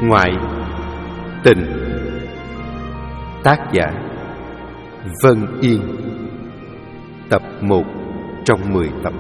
Ngoại tình. Tác giả Vân Yên. Tập 1 trong 10 tập.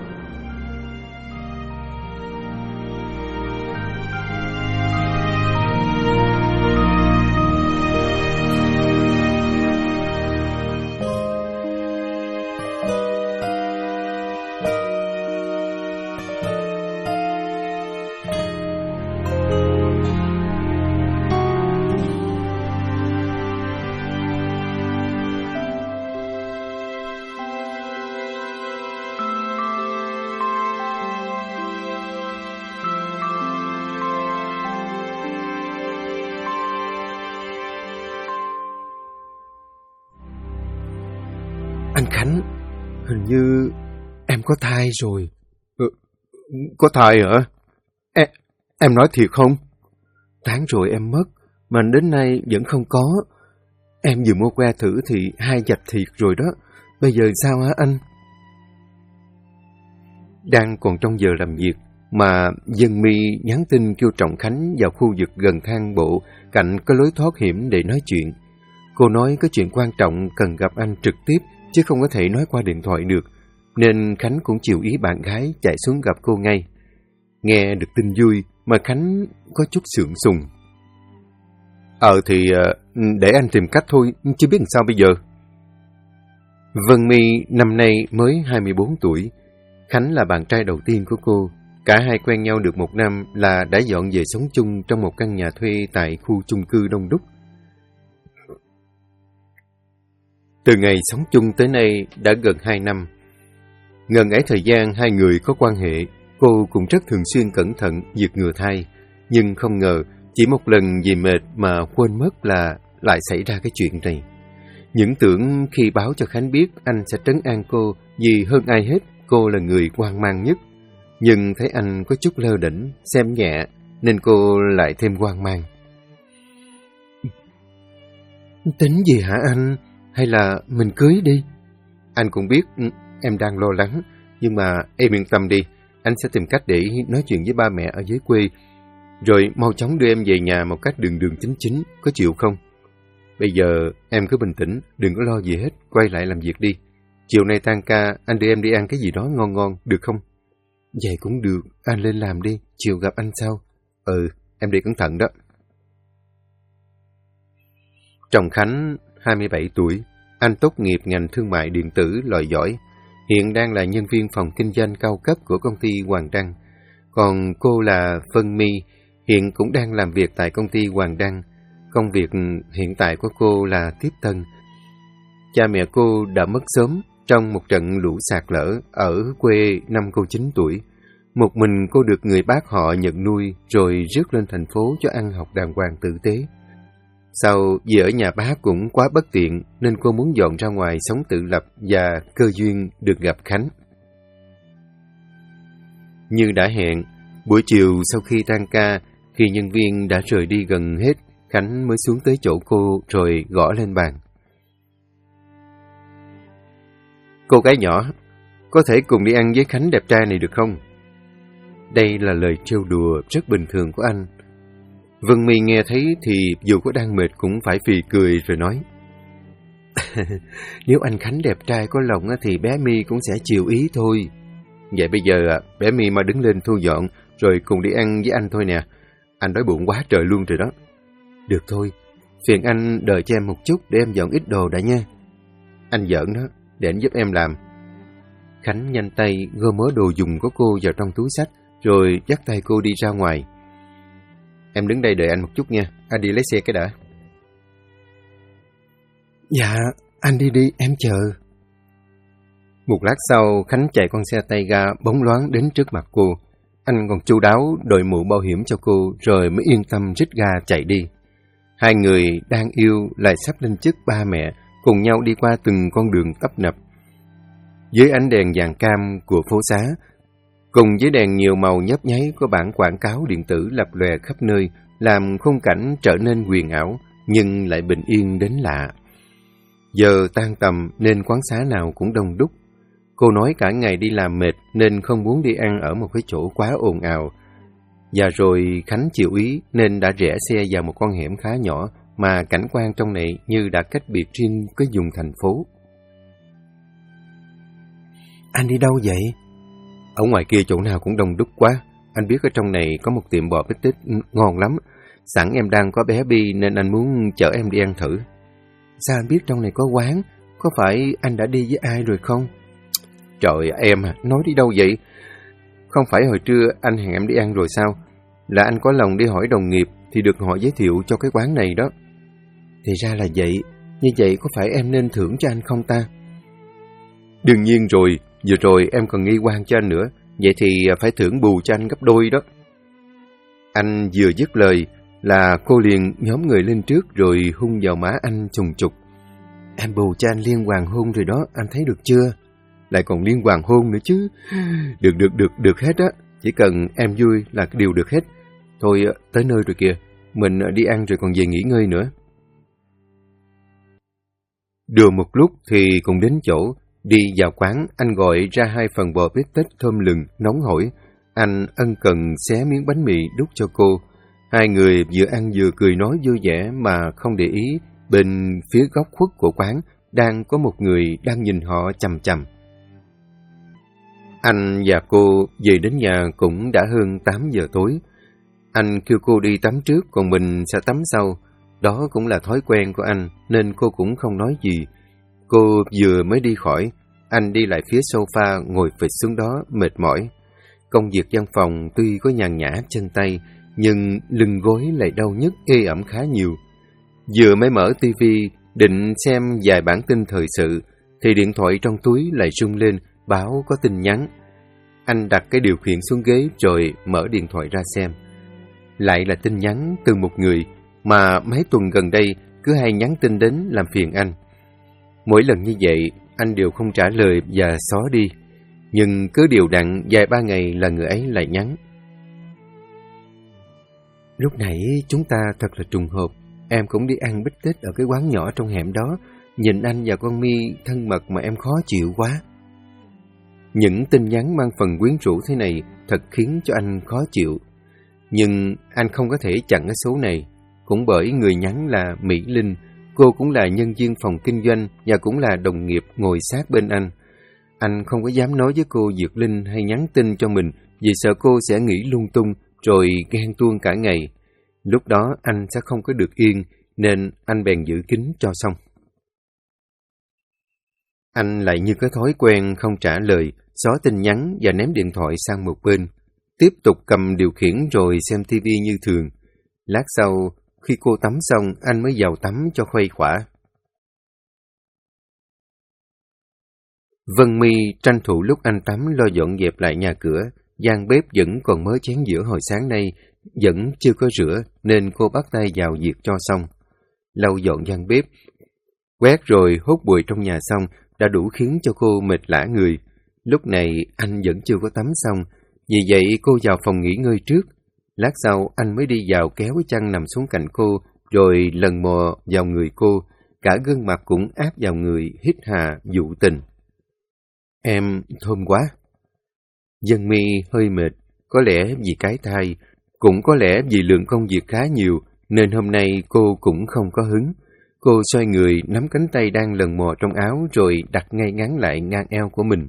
Anh Khánh, hình như em có thai rồi. Có thai hả? Em nói thiệt không? Tháng rồi em mất, mà đến nay vẫn không có. Em vừa mua que thử thì 2 vạch thiệt rồi đó. Bây giờ sao hả anh? Đang còn trong giờ làm việc mà Dân My nhắn tin kêu Trọng Khánh vào khu vực gần thang bộ cạnh có lối thoát hiểm để nói chuyện. Cô nói có chuyện quan trọng cần gặp anh trực tiếp chứ không có thể nói qua điện thoại được, nên Khánh cũng chiều ý bạn gái chạy xuống gặp cô ngay. Nghe được tin vui mà Khánh có chút sượng sùng. Thì để anh tìm cách thôi, chứ biết làm sao bây giờ. Vân My năm nay mới 24 tuổi. Khánh là bạn trai đầu tiên của cô. Cả hai quen nhau được 1 năm là đã dọn về sống chung trong một căn nhà thuê tại khu chung cư đông đúc. Từ ngày sống chung tới nay đã gần 2 năm. Ngần ấy thời gian hai người có quan hệ, cô cũng rất thường xuyên cẩn thận diệt ngừa thai. Nhưng không ngờ, chỉ một lần vì mệt mà quên mất là lại xảy ra cái chuyện này. Những tưởng khi báo cho Khánh biết anh sẽ trấn an cô, vì hơn ai hết cô là người hoang mang nhất. Nhưng thấy anh có chút lơ đễnh, xem nhẹ, nên cô lại thêm hoang mang. Tính gì hả anh? Hay là mình cưới đi? Anh cũng biết em đang lo lắng, nhưng mà em yên tâm đi. Anh sẽ tìm cách để nói chuyện với ba mẹ ở dưới quê, rồi mau chóng đưa em về nhà một cách đường đường chính chính, có chịu không? Bây giờ em cứ bình tĩnh, đừng có lo gì hết, quay lại làm việc đi. Chiều nay tan ca, anh đưa em đi ăn cái gì đó ngon ngon, được không? Vậy cũng được, anh lên làm đi, chiều gặp anh sau. Em đi cẩn thận đó. Trọng Khánh, 27 tuổi, anh tốt nghiệp ngành thương mại điện tử loại giỏi, hiện đang là nhân viên phòng kinh doanh cao cấp của công ty Hoàng Đăng. Còn cô là Vân My, hiện cũng đang làm việc tại công ty Hoàng Đăng. Công việc hiện tại của cô là tiếp tân. Cha mẹ cô đã mất sớm trong một trận lũ sạt lở ở quê năm cô 9 tuổi. Một mình cô được người bác họ nhận nuôi rồi rước lên thành phố cho ăn học đàng hoàng tử tế. Sau vì ở nhà bác cũng quá bất tiện nên cô muốn dọn ra ngoài sống tự lập và cơ duyên được gặp Khánh. Như đã hẹn, buổi chiều sau khi tan ca, khi nhân viên đã rời đi gần hết, Khánh mới xuống tới chỗ cô rồi gõ lên bàn. Cô gái nhỏ, có thể cùng đi ăn với Khánh đẹp trai này được không? Đây là lời trêu đùa rất bình thường của anh. Vân My nghe thấy thì dù có đang mệt cũng phải phì cười rồi nói. Nếu anh Khánh đẹp trai có lòng thì bé My cũng sẽ chiều ý thôi. Vậy bây giờ bé My mà đứng lên thu dọn rồi cùng đi ăn với anh thôi nè. Anh đói bụng quá trời luôn rồi đó. Được thôi, phiền anh đợi cho em một chút để em dọn ít đồ đã nha. Anh giỡn đó, để anh giúp em làm. Khánh nhanh tay gom mớ đồ dùng của cô vào trong túi xách rồi dắt tay cô đi ra ngoài. Em đứng đây đợi anh một chút nha, anh đi lấy xe cái đã. Dạ, anh đi, em chờ. Một lát sau, Khánh chạy con xe tay ga bóng loáng đến trước mặt cô. Anh còn chu đáo đội mũ bảo hiểm cho cô rồi mới yên tâm rít ga chạy đi. Hai người đang yêu lại sắp lên chức ba mẹ, cùng nhau đi qua từng con đường tấp nập. Dưới ánh đèn vàng cam của phố xá, cùng với đèn nhiều màu nhấp nháy của bảng quảng cáo điện tử lập lòe khắp nơi, làm khung cảnh trở nên huyền ảo, nhưng lại bình yên đến lạ. Giờ tan tầm nên quán xá nào cũng đông đúc. Cô nói cả ngày đi làm mệt nên không muốn đi ăn ở một cái chỗ quá ồn ào. Và rồi Khánh chịu ý nên đã rẽ xe vào một con hẻm khá nhỏ mà cảnh quan trong này như đã cách biệt riêng cái vùng thành phố. Anh đi đâu vậy? Ở ngoài kia chỗ nào cũng đông đúc quá. Anh biết ở trong này có một tiệm bò bít tết ngon lắm. Sẵn em đang có bé Bi nên anh muốn chở em đi ăn thử. Sao anh biết trong này có quán? Có phải anh đã đi với ai rồi không? Trời em à, nói đi đâu vậy? Không phải hồi trưa anh hẹn em đi ăn rồi sao? Là anh có lòng đi hỏi đồng nghiệp thì được họ giới thiệu cho cái quán này đó. Thì ra là vậy. Như vậy có phải em nên thưởng cho anh không ta? Đương nhiên rồi. Vừa rồi em còn nghi quan cho anh nữa. Vậy thì phải thưởng bù cho anh gấp đôi đó. Anh vừa dứt lời là cô liền nhóm người lên trước rồi hung vào má anh trùng trục. Em bù cho anh liên hoàn hôn rồi đó, anh thấy được chưa? Lại còn liên hoàn hôn nữa chứ. Được hết á. Chỉ cần em vui là điều được hết. Thôi tới nơi rồi kìa. Mình đi ăn rồi còn về nghỉ ngơi nữa. Được một lúc thì cũng đến chỗ. Đi vào quán, anh gọi ra 2 phần bò bít tết thơm lừng, nóng hổi. Anh ân cần xé miếng bánh mì đút cho cô. Hai người vừa ăn vừa cười nói vui vẻ mà không để ý. Bên phía góc khuất của quán đang có một người đang nhìn họ chằm chằm. Anh và cô về đến nhà cũng đã hơn 8 giờ tối. Anh kêu cô đi tắm trước, còn mình sẽ tắm sau. Đó cũng là thói quen của anh, nên cô cũng không nói gì. Cô vừa mới đi khỏi, anh đi lại phía sofa ngồi phịch xuống đó mệt mỏi. Công việc văn phòng tuy có nhàn nhã chân tay, nhưng lưng gối lại đau nhức ê ẩm khá nhiều. Vừa mới mở tivi định xem vài bản tin thời sự, thì điện thoại trong túi lại rung lên báo có tin nhắn. Anh đặt cái điều khiển xuống ghế rồi mở điện thoại ra xem. Lại là tin nhắn từ một người mà mấy tuần gần đây cứ hay nhắn tin đến làm phiền anh. Mỗi lần như vậy, anh đều không trả lời và xóa đi. Nhưng cứ đều đặn vài 3 ngày là người ấy lại nhắn. Lúc nãy chúng ta thật là trùng hợp. Em cũng đi ăn bít tết ở cái quán nhỏ trong hẻm đó. Nhìn anh và con My thân mật mà em khó chịu quá. Những tin nhắn mang phần quyến rũ thế này thật khiến cho anh khó chịu. Nhưng anh không có thể chặn cái số này. Cũng bởi người nhắn là Mỹ Linh. Cô cũng là nhân viên phòng kinh doanh và cũng là đồng nghiệp ngồi sát bên anh. Anh không có dám nói với cô Dược Linh hay nhắn tin cho mình vì sợ cô sẽ nghĩ lung tung rồi ghen tuông cả ngày. Lúc đó anh sẽ không có được yên nên anh bèn giữ kín cho xong. Anh lại như có thói quen không trả lời, xóa tin nhắn và ném điện thoại sang một bên. Tiếp tục cầm điều khiển rồi xem tivi như thường. Lát sau, khi cô tắm xong, anh mới vào tắm cho khuây khỏa. Vân My tranh thủ lúc anh tắm lo dọn dẹp lại nhà cửa. Gian bếp vẫn còn mớ chén dĩa hồi sáng nay, vẫn chưa có rửa nên cô bắt tay vào việc cho xong. Lau dọn gian bếp, quét rồi hút bụi trong nhà xong đã đủ khiến cho cô mệt lả người. Lúc này anh vẫn chưa có tắm xong, vì vậy cô vào phòng nghỉ ngơi trước. Lát sau anh mới đi vào kéo cái chăn nằm xuống cạnh cô, rồi lần mò vào người cô, cả gương mặt cũng áp vào người, hít hà dụ tình. Em thơm quá. Vân My hơi mệt, có lẽ vì cái thai, cũng có lẽ vì lượng công việc khá nhiều, nên hôm nay cô cũng không có hứng. Cô xoay người, nắm cánh tay đang lần mò trong áo rồi đặt ngay ngắn lại ngang eo của mình.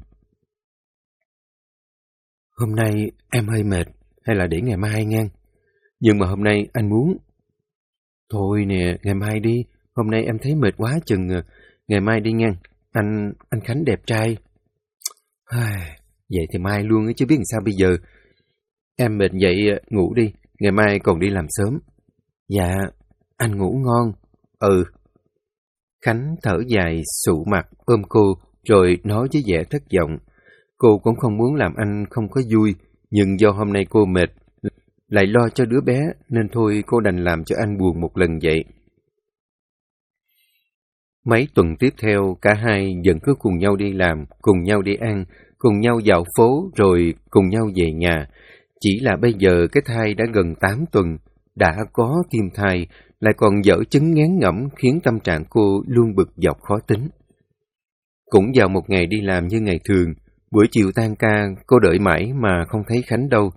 Hôm nay em hơi mệt, hay là để ngày mai ngang? Nhưng mà hôm nay anh muốn. Thôi nè, ngày mai đi, hôm nay em thấy mệt quá chừng, ngày mai đi ngang. Anh Khánh đẹp trai. Vậy thì mai luôn chứ biết làm sao bây giờ. Em mệt vậy ngủ đi, ngày mai còn đi làm sớm. Dạ, anh ngủ ngon. Ừ. Khánh thở dài, sụ mặt, ôm cô, rồi nói với vẻ thất vọng. Cô cũng không muốn làm anh không có vui, nhưng do hôm nay cô mệt, lại lo cho đứa bé, nên thôi cô đành làm cho anh buồn một lần vậy. Mấy tuần tiếp theo, cả hai vẫn cứ cùng nhau đi làm, cùng nhau đi ăn, cùng nhau dạo phố, rồi cùng nhau về nhà. Chỉ là bây giờ cái thai đã gần 8 tuần, đã có kim thai, lại còn dở chứng ngán ngẩm khiến tâm trạng cô luôn bực dọc khó tính. Cũng vào một ngày đi làm như ngày thường, buổi chiều tan ca, cô đợi mãi mà không thấy Khánh đâu.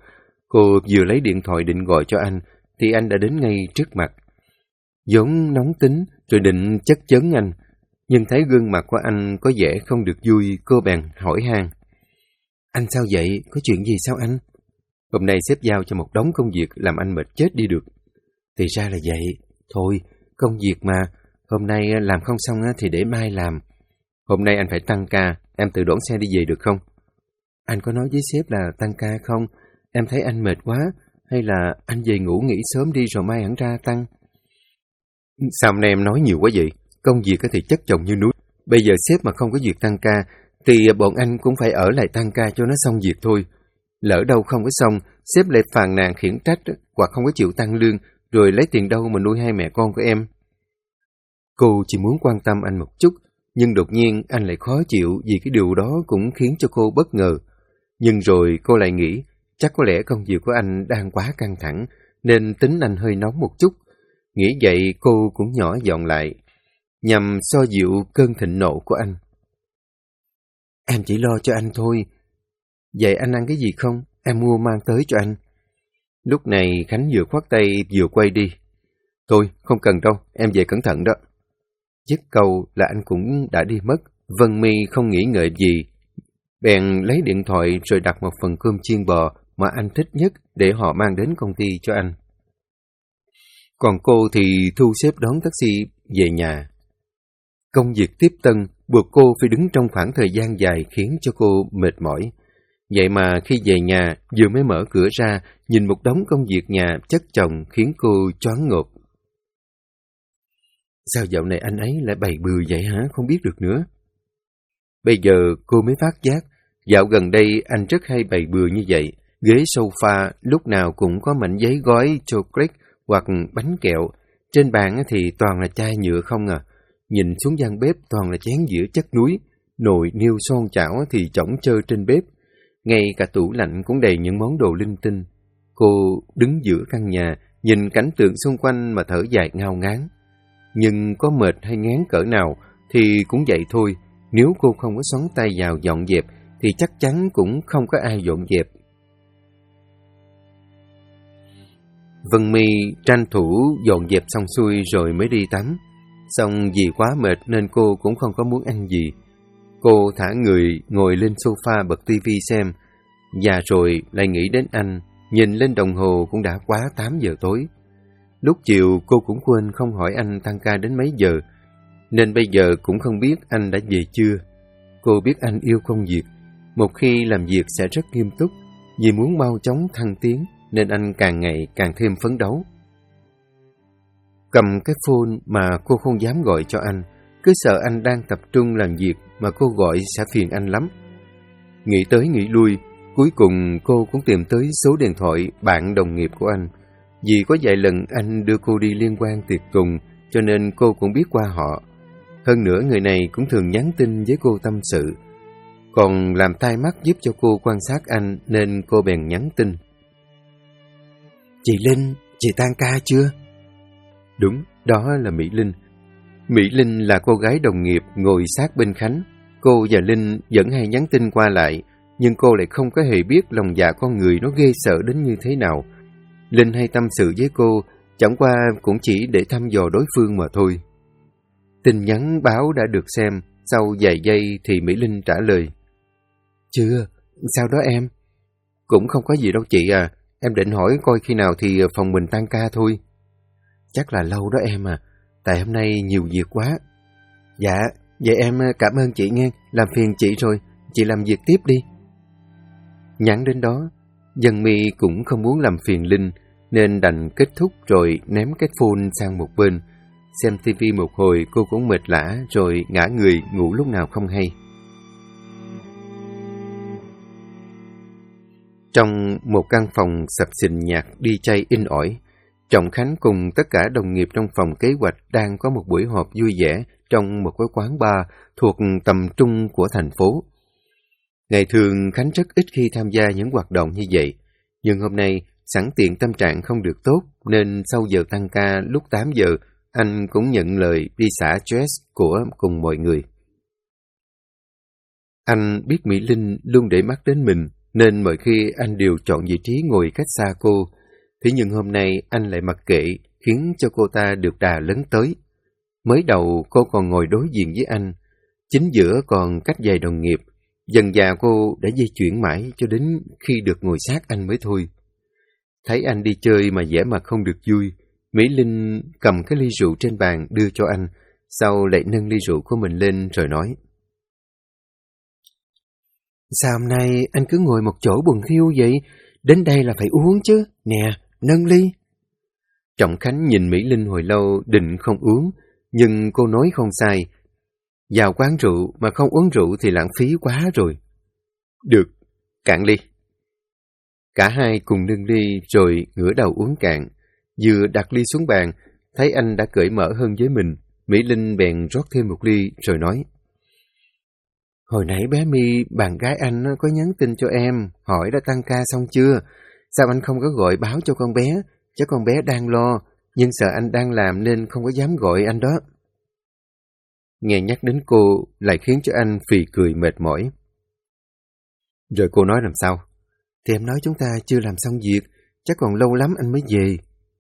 Cô vừa lấy điện thoại định gọi cho anh, thì anh đã đến ngay trước mặt. Vốn nóng tính rồi định chất vấn anh, nhưng thấy gương mặt của anh có vẻ không được vui, cô bèn hỏi han. Anh sao vậy? Có chuyện gì sao anh? Hôm nay sếp giao cho một đống công việc làm anh mệt chết đi được. Thì ra là vậy. Thôi, công việc mà. Hôm nay làm không xong thì để mai làm. Hôm nay anh phải tăng ca, em tự đón xe đi về được không? Anh có nói với sếp là tăng ca không? Em thấy anh mệt quá. Hay là anh về ngủ nghỉ sớm đi rồi mai hẳn ra tăng? Sao hôm nay em nói nhiều quá vậy? Công việc thì chất chồng như núi. Bây giờ sếp mà không có việc tăng ca, thì bọn anh cũng phải ở lại tăng ca cho nó xong việc thôi. Lỡ đâu không có xong, sếp lại phàn nàn khiển trách hoặc không có chịu tăng lương, rồi lấy tiền đâu mà nuôi hai mẹ con của em. Cô chỉ muốn quan tâm anh một chút, nhưng đột nhiên anh lại khó chịu vì cái điều đó cũng khiến cho cô bất ngờ. Nhưng rồi cô lại nghĩ, chắc có lẽ công việc của anh đang quá căng thẳng, nên tính anh hơi nóng một chút. Nghĩ vậy cô cũng nhỏ giọng lại, nhằm xoa dịu cơn thịnh nộ của anh. Em chỉ lo cho anh thôi. Vậy anh ăn cái gì không? Em mua mang tới cho anh. Lúc này Khánh vừa khoát tay vừa quay đi. Thôi, không cần đâu, em về cẩn thận đó. Dứt câu là anh cũng đã đi mất. Vân My không nghĩ ngợi gì, bèn lấy điện thoại rồi đặt một phần cơm chiên bò mà anh thích nhất để họ mang đến công ty cho anh. Còn cô thì thu xếp đón taxi về nhà. Công việc tiếp tân buộc cô phải đứng trong khoảng thời gian dài khiến cho cô mệt mỏi. Vậy mà khi về nhà, vừa mới mở cửa ra, nhìn một đống công việc nhà chất chồng khiến cô choáng ngợp. Sao dạo này anh ấy lại bày bừa vậy hả? Không biết được nữa. Bây giờ cô mới phát giác, dạo gần đây anh rất hay bày bừa như vậy. Ghế sofa lúc nào cũng có mảnh giấy gói chocolate hoặc bánh kẹo. Trên bàn thì toàn là chai nhựa không à. Nhìn xuống gian bếp toàn là chén dĩa chất núi. Nồi niêu son chảo thì chỏng chơ trên bếp. Ngay cả tủ lạnh cũng đầy những món đồ linh tinh. Cô đứng giữa căn nhà, nhìn cảnh tượng xung quanh mà thở dài ngao ngán. Nhưng có mệt hay ngán cỡ nào thì cũng vậy thôi. Nếu cô không có xoắn tay vào dọn dẹp thì chắc chắn cũng không có ai dọn dẹp. Vân My tranh thủ dọn dẹp xong xuôi rồi mới đi tắm. Xong vì quá mệt nên cô cũng không có muốn ăn gì. Cô thả người ngồi lên sofa bật tivi xem. Và rồi lại nghĩ đến anh. Nhìn lên đồng hồ cũng đã quá 8 giờ tối. Lúc chiều cô cũng quên không hỏi anh tăng ca đến mấy giờ. Nên bây giờ cũng không biết anh đã về chưa. Cô biết anh yêu công việc. Một khi làm việc sẽ rất nghiêm túc. Vì muốn mau chóng thăng tiến nên anh càng ngày càng thêm phấn đấu. Cầm cái phone mà cô không dám gọi cho anh. Cứ sợ anh đang tập trung làm việc mà cô gọi sẽ phiền anh lắm. Nghĩ tới nghĩ lui, cuối cùng cô cũng tìm tới số điện thoại bạn đồng nghiệp của anh. Vì có vài lần anh đưa cô đi liên quan tiệc tùng, cho nên cô cũng biết qua họ. Hơn nữa người này cũng thường nhắn tin với cô tâm sự. Còn làm tai mắt giúp cho cô quan sát anh nên cô bèn nhắn tin. Chị Linh, chị tan ca chưa? Đúng, đó là Mỹ Linh. Mỹ Linh là cô gái đồng nghiệp ngồi sát bên Khánh. Cô và Linh vẫn hay nhắn tin qua lại, nhưng cô lại không có hề biết lòng dạ con người nó ghê sợ đến như thế nào. Linh hay tâm sự với cô, chẳng qua cũng chỉ để thăm dò đối phương mà thôi. Tin nhắn báo đã được xem, sau vài giây thì Mỹ Linh trả lời. Chưa, sao đó em? Cũng không có gì đâu chị à, em định hỏi coi khi nào thì phòng mình tan ca thôi. Chắc là lâu đó em à, tại hôm nay nhiều việc quá. Dạ, vậy em cảm ơn chị nghe, làm phiền chị rồi, chị làm việc tiếp đi. Nhắn đến đó, Vân My cũng không muốn làm phiền Linh, nên đành kết thúc rồi ném cái phone sang một bên. Xem tivi một hồi cô cũng mệt lả rồi ngã người ngủ lúc nào không hay. Trong một căn phòng sập sình nhạc đi chay in ỏi, Trọng Khánh cùng tất cả đồng nghiệp trong phòng kế hoạch đang có một buổi họp vui vẻ trong một cái quán bar thuộc tầm trung của thành phố. Ngày thường Khánh rất ít khi tham gia những hoạt động như vậy, nhưng hôm nay sẵn tiện tâm trạng không được tốt nên sau giờ tăng ca lúc 8 giờ, anh cũng nhận lời đi xả stress của cùng mọi người. Anh biết Mỹ Linh luôn để mắt đến mình, nên mọi khi anh đều chọn vị trí ngồi cách xa cô. Thế nhưng hôm nay anh lại mặc kệ, khiến cho cô ta được đà lấn tới. Mới đầu cô còn ngồi đối diện với anh, chính giữa còn cách vài đồng nghiệp. Dần dà cô đã di chuyển mãi cho đến khi được ngồi sát anh mới thôi. Thấy anh đi chơi mà vẻ mặt không được vui, Mỹ Linh cầm cái ly rượu trên bàn đưa cho anh, sau lại nâng ly rượu của mình lên rồi nói: Sao hôm nay anh cứ ngồi một chỗ buồn thiêu vậy? Đến đây là phải uống chứ. Nè, nâng ly. Trọng Khánh nhìn Mỹ Linh hồi lâu định không uống, nhưng cô nói không sai. Vào quán rượu mà không uống rượu thì lãng phí quá rồi. Được, cạn ly. Cả hai cùng nâng ly rồi ngửa đầu uống cạn. Vừa đặt ly xuống bàn, thấy anh đã cởi mở hơn với mình, Mỹ Linh bèn rót thêm một ly rồi nói: Hồi nãy bé My, bạn gái anh có nhắn tin cho em, hỏi đã tăng ca xong chưa? Sao anh không có gọi báo cho con bé? Chắc con bé đang lo, nhưng sợ anh đang làm nên không có dám gọi anh đó. Nghe nhắc đến cô lại khiến cho anh phì cười mệt mỏi. Rồi cô nói làm sao? Thì em nói chúng ta chưa làm xong việc, chắc còn lâu lắm anh mới về.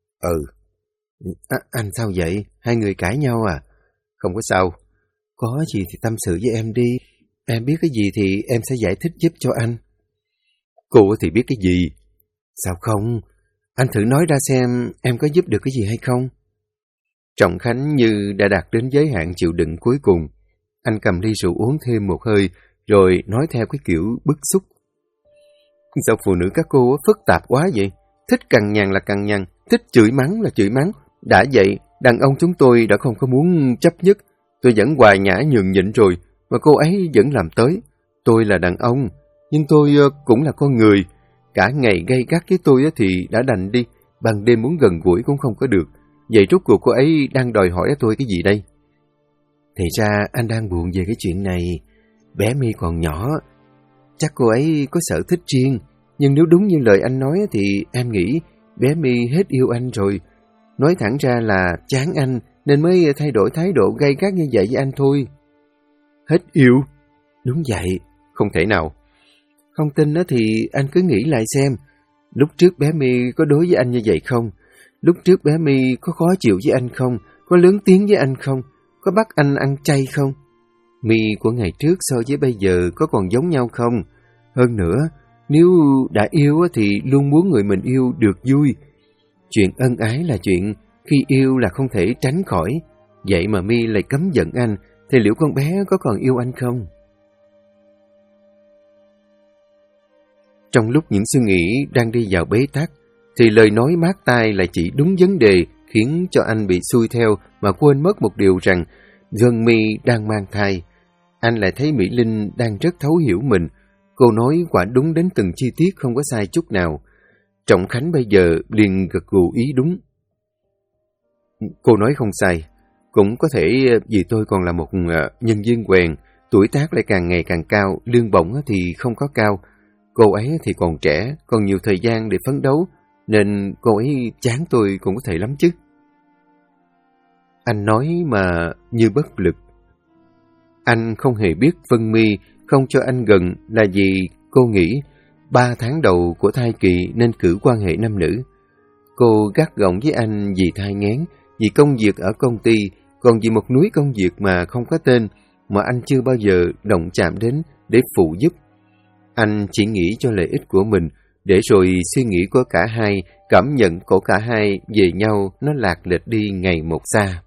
Anh sao vậy? Hai người cãi nhau à? Không có sao. Có gì thì tâm sự với em đi. Em biết cái gì thì em sẽ giải thích giúp cho anh. Cô thì biết cái gì? Sao không? Anh thử nói ra xem em có giúp được cái gì hay không? Trọng Khánh như đã đạt đến giới hạn chịu đựng cuối cùng. Anh cầm ly rượu uống thêm một hơi, rồi nói theo cái kiểu bức xúc. Sao phụ nữ các cô phức tạp quá vậy? Thích cằn nhằn là cằn nhằn, thích chửi mắng là chửi mắng. Đã vậy, đàn ông chúng tôi đã không có muốn chấp nhất. Tôi vẫn hoài nhã nhường nhịn rồi, mà cô ấy vẫn làm tới. Tôi là đàn ông, nhưng tôi cũng là con người. Cả ngày gay gắt với tôi thì đã đành đi, ban đêm muốn gần gũi cũng không có được. Vậy rốt cuộc cô ấy đang đòi hỏi tôi cái gì đây? Thì ra anh đang buồn về cái chuyện này. Bé My còn nhỏ, chắc cô ấy có sở thích riêng. Nhưng nếu đúng như lời anh nói thì em nghĩ bé My hết yêu anh rồi. Nói thẳng ra là chán anh nên mới thay đổi thái độ gay gắt như vậy với anh thôi. Hết yêu? Đúng vậy. Không thể nào. Không tin đó thì anh cứ nghĩ lại xem. Lúc trước bé My có đối với anh như vậy không? Lúc trước bé My có khó chịu với anh không? Có lớn tiếng với anh không? Có bắt anh ăn chay không? My của ngày trước so với bây giờ có còn giống nhau không? Hơn nữa, nếu đã yêu thì luôn muốn người mình yêu được vui. Chuyện ân ái là chuyện khi yêu là không thể tránh khỏi. Vậy mà My lại cấm giận anh, thì liệu con bé có còn yêu anh không? Trong lúc những suy nghĩ đang đi vào bế tắc, thì lời nói mát tai lại chỉ đúng vấn đề, khiến cho anh bị xuôi theo mà quên mất một điều rằng Vân My đang mang thai. Anh lại thấy Mỹ Linh đang rất thấu hiểu mình. Cô nói quả đúng đến từng chi tiết, không có sai chút nào. Trọng Khánh bây giờ liền gật gù ý đúng. Cô nói không sai. Cũng có thể vì tôi còn là một nhân viên quèn, tuổi tác lại càng ngày càng cao, lương bổng thì không có cao. Cô ấy thì còn trẻ, còn nhiều thời gian để phấn đấu, nên cô ấy chán tôi cũng có thể lắm chứ. Anh nói mà như bất lực. Anh không hề biết Vân My không cho anh gần là vì cô nghĩ 3 tháng đầu của thai kỳ nên cử quan hệ nam nữ. Cô gắt gỏng với anh vì thai nghén, vì công việc ở công ty, còn vì một núi công việc mà không có tên mà anh chưa bao giờ động chạm đến để phụ giúp. Anh chỉ nghĩ cho lợi ích của mình, để rồi suy nghĩ của cả hai, cảm nhận của cả hai về nhau nó lạc lệch đi ngày một xa.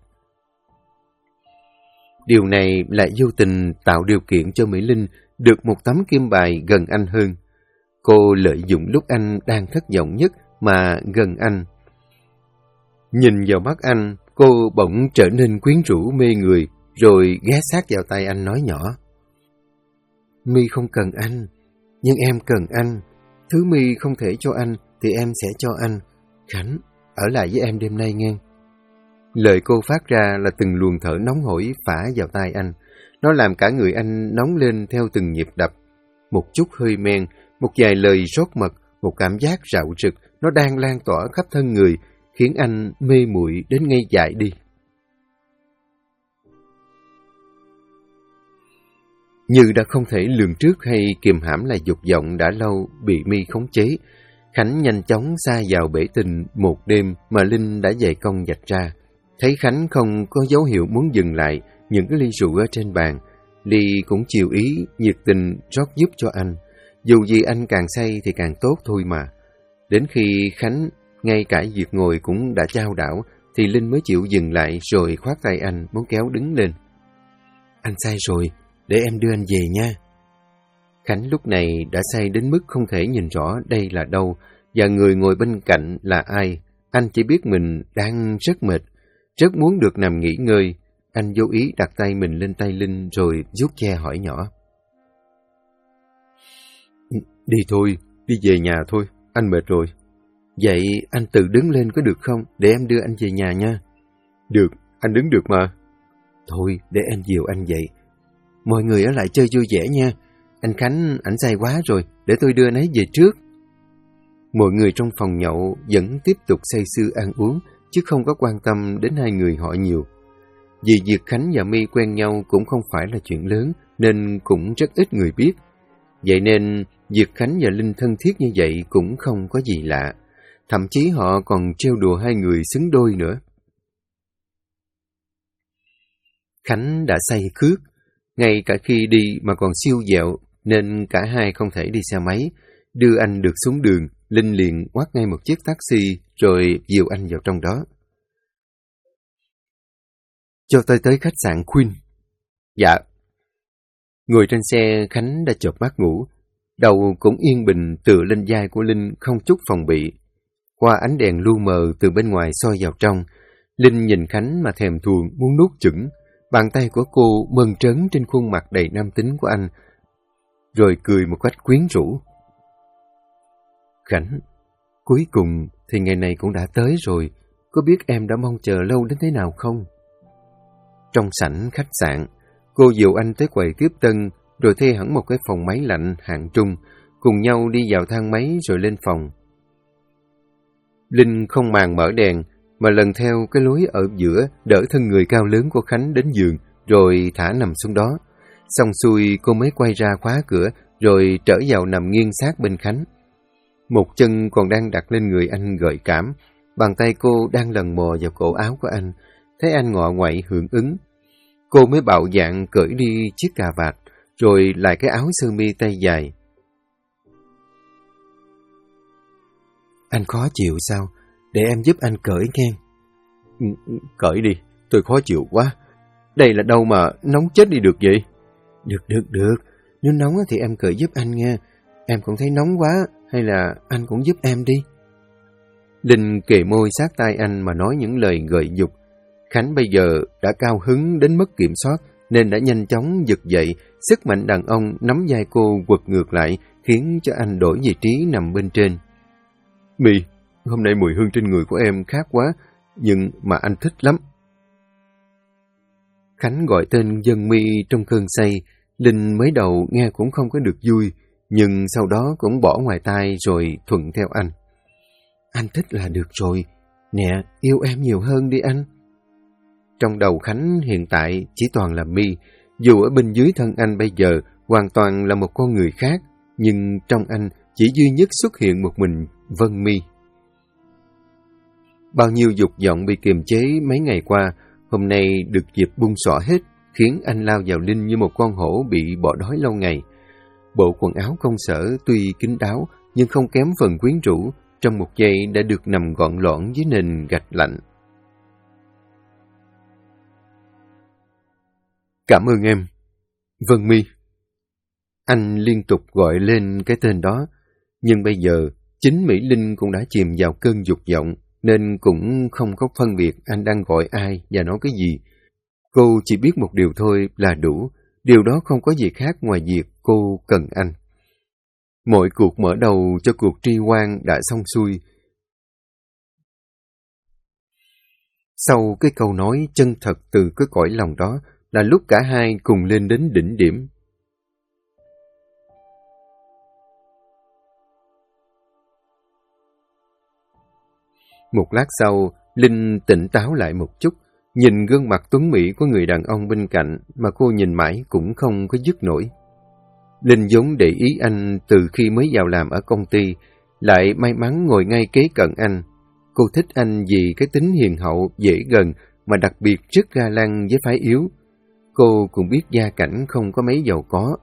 Điều này lại vô tình tạo điều kiện cho Mỹ Linh được một tấm kim bài gần anh hơn. Cô lợi dụng lúc anh đang thất vọng nhất mà gần anh. Nhìn vào mắt anh, cô bỗng trở nên quyến rũ mê người, rồi ghé sát vào tay anh nói nhỏ. My không cần anh, nhưng em cần anh. Thứ My không thể cho anh thì em sẽ cho anh. Khánh, ở lại với em đêm nay nghe. Lời cô phát ra là từng luồng thở nóng hổi phả vào tai anh. Nó làm cả người anh nóng lên theo từng nhịp đập. Một chút hơi men, một vài lời rót mật, một cảm giác rạo rực, nó đang lan tỏa khắp thân người, khiến anh mê muội đến ngây dại đi. Như đã không thể lường trước hay kiềm hãm lại dục vọng đã lâu bị My khống chế, Khánh nhanh chóng sa vào bể tình một đêm mà Linh đã dày công vạch ra. Thấy Khánh không có dấu hiệu muốn dừng lại những cái ly rượu ở trên bàn, Ly cũng chiều ý, nhiệt tình rót giúp cho anh. Dù gì anh càng say thì càng tốt thôi mà. Đến khi Khánh ngay cả việc ngồi cũng đã chao đảo, thì Linh mới chịu dừng lại rồi khoát tay anh muốn kéo đứng lên. Anh say rồi, để em đưa anh về nha. Khánh lúc này đã say đến mức không thể nhìn rõ đây là đâu và người ngồi bên cạnh là ai. Anh chỉ biết mình đang rất mệt, rất muốn được nằm nghỉ ngơi. Anh vô ý đặt tay mình lên tay Linh rồi vuốt che hỏi nhỏ. Đi thôi, đi về nhà thôi, anh mệt rồi. Vậy anh tự đứng lên có được không, để em đưa anh về nhà nha. Được, anh đứng được mà. Thôi, để em dìu anh vậy. Mọi người ở lại chơi vui vẻ nha. Anh Khánh, ảnh say quá rồi, để tôi đưa anh ấy về trước. Mọi người trong phòng nhậu vẫn tiếp tục say sưa ăn uống, chứ không có quan tâm đến hai người họ nhiều. Vì việc Khánh và My quen nhau cũng không phải là chuyện lớn, nên cũng rất ít người biết. Vậy nên, việc Khánh và Linh thân thiết như vậy cũng không có gì lạ. Thậm chí họ còn trêu đùa hai người xứng đôi nữa. Khánh đã say khước, ngay cả khi đi mà còn siêu vẹo, nên cả hai không thể đi xe máy. Đưa anh được xuống đường, Linh liền quát ngay một chiếc taxi rồi dìu anh vào trong đó. Cho tôi tới khách sạn Queen. Dạ. Ngồi trên xe, Khánh đã chợp mắt ngủ. Đầu cũng yên bình tựa lên vai của Linh không chút phòng bị. Qua ánh đèn lu mờ từ bên ngoài soi vào trong, Linh nhìn Khánh mà thèm thuồng muốn nuốt chửng. Bàn tay của cô mơn trớn trên khuôn mặt đầy nam tính của anh, rồi cười một cách quyến rũ. Khánh, cuối cùng thì ngày này cũng đã tới rồi. Có biết em đã mong chờ lâu đến thế nào không? Trong sảnh khách sạn, cô dìu anh tới quầy tiếp tân, rồi thuê hẳn một cái phòng máy lạnh hạng trung, cùng nhau đi vào thang máy rồi lên phòng. Linh không màng mở đèn, mà lần theo cái lối ở giữa, đỡ thân người cao lớn của Khánh đến giường, rồi thả nằm xuống đó. Xong xuôi cô mới quay ra khóa cửa, rồi trở vào nằm nghiêng sát bên Khánh. Một chân còn đang đặt lên người anh gợi cảm, bàn tay cô đang lần mò vào cổ áo của anh. Thấy anh ngọ ngoậy hưởng ứng, cô mới bạo dạn cởi đi chiếc cà vạt, rồi lại cái áo sơ mi tay dài. Anh khó chịu sao? Để em giúp anh cởi nghe. Cởi đi, tôi khó chịu quá. Đây là đâu mà nóng chết đi được vậy? Được. Nếu nóng thì em cởi giúp anh nghe. Em cũng thấy nóng quá, hay là anh cũng giúp em đi? Linh kề môi sát tai anh mà nói những lời gợi dục. Khánh bây giờ đã cao hứng đến mất kiểm soát, nên đã nhanh chóng giật dậy, sức mạnh đàn ông nắm vai cô quật ngược lại, khiến cho anh đổi vị trí nằm bên trên. My, hôm nay mùi hương trên người của em khác quá, nhưng mà anh thích lắm. Khánh gọi tên dân My trong cơn say. Linh mới đầu nghe cũng không có được vui, nhưng sau đó cũng bỏ ngoài tai rồi thuận theo anh. Anh thích là được rồi. Nè, yêu em nhiều hơn đi anh. Trong đầu Khánh hiện tại chỉ toàn là My. Dù ở bên dưới thân anh bây giờ hoàn toàn là một con người khác, nhưng trong anh chỉ duy nhất xuất hiện một mình Vân My. Bao nhiêu dục vọng bị kiềm chế mấy ngày qua, hôm nay được dịp bung xõa hết, khiến anh lao vào Linh như một con hổ bị bỏ đói lâu ngày. Bộ quần áo công sở tuy kín đáo, nhưng không kém phần quyến rũ, trong một giây đã được nằm gọn lõn dưới nền gạch lạnh. Cảm ơn em, Vân My. Anh liên tục gọi lên cái tên đó, nhưng bây giờ chính Mỹ Linh cũng đã chìm vào cơn dục vọng, nên cũng không có phân biệt anh đang gọi ai và nói cái gì. Cô chỉ biết một điều thôi là đủ, điều đó không có gì khác ngoài việc cô cần anh. Mọi cuộc mở đầu cho cuộc tri hoan đã xong xuôi. Sau cái câu nói chân thật từ cái cõi lòng đó là lúc cả hai cùng lên đến đỉnh điểm. Một lát sau, Linh tỉnh táo lại một chút, nhìn gương mặt tuấn mỹ của người đàn ông bên cạnh mà cô nhìn mãi cũng không có dứt nổi. Linh vốn để ý anh từ khi mới vào làm ở công ty, lại may mắn ngồi ngay kế cận anh. Cô thích anh vì cái tính hiền hậu, dễ gần, mà đặc biệt rất ga lăng với phái yếu. Cô cũng biết gia cảnh không có mấy giàu có.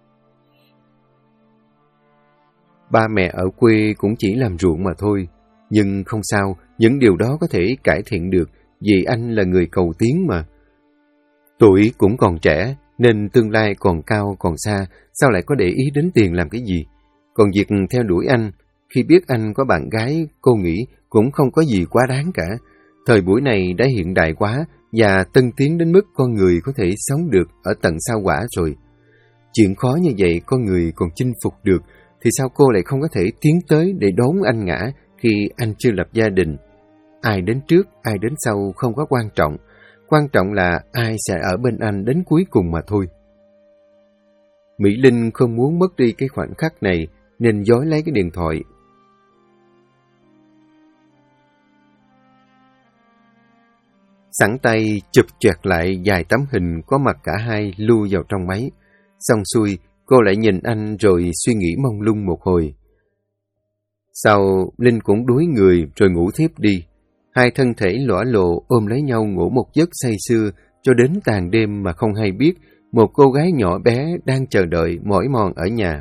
Ba mẹ ở quê cũng chỉ làm ruộng mà thôi. Nhưng không sao, những điều đó có thể cải thiện được vì anh là người cầu tiến mà. Tuổi cũng còn trẻ, nên tương lai còn cao còn xa, sao lại có để ý đến tiền làm cái gì? Còn việc theo đuổi anh, khi biết anh có bạn gái, cô nghĩ cũng không có gì quá đáng cả. Thời buổi này đã hiện đại quá và tân tiến đến mức con người có thể sống được ở tận sao Hỏa rồi. Chuyện khó như vậy con người còn chinh phục được, thì sao cô lại không có thể tiến tới để đón anh ngã khi anh chưa lập gia đình? Ai đến trước, ai đến sau không có quan trọng. Quan trọng là ai sẽ ở bên anh đến cuối cùng mà thôi. Mỹ Linh không muốn mất đi cái khoảnh khắc này, nên dối lấy cái điện thoại. Sẵn tay chụp choẹt lại vài tấm hình có mặt cả hai lưu vào trong máy. Xong xuôi, cô lại nhìn anh rồi suy nghĩ mông lung một hồi. Sau, Linh cũng đuối người rồi ngủ thiếp đi. Hai thân thể lõa lộ ôm lấy nhau ngủ một giấc say sưa cho đến tàn đêm mà không hay biết một cô gái nhỏ bé đang chờ đợi mỏi mòn ở nhà.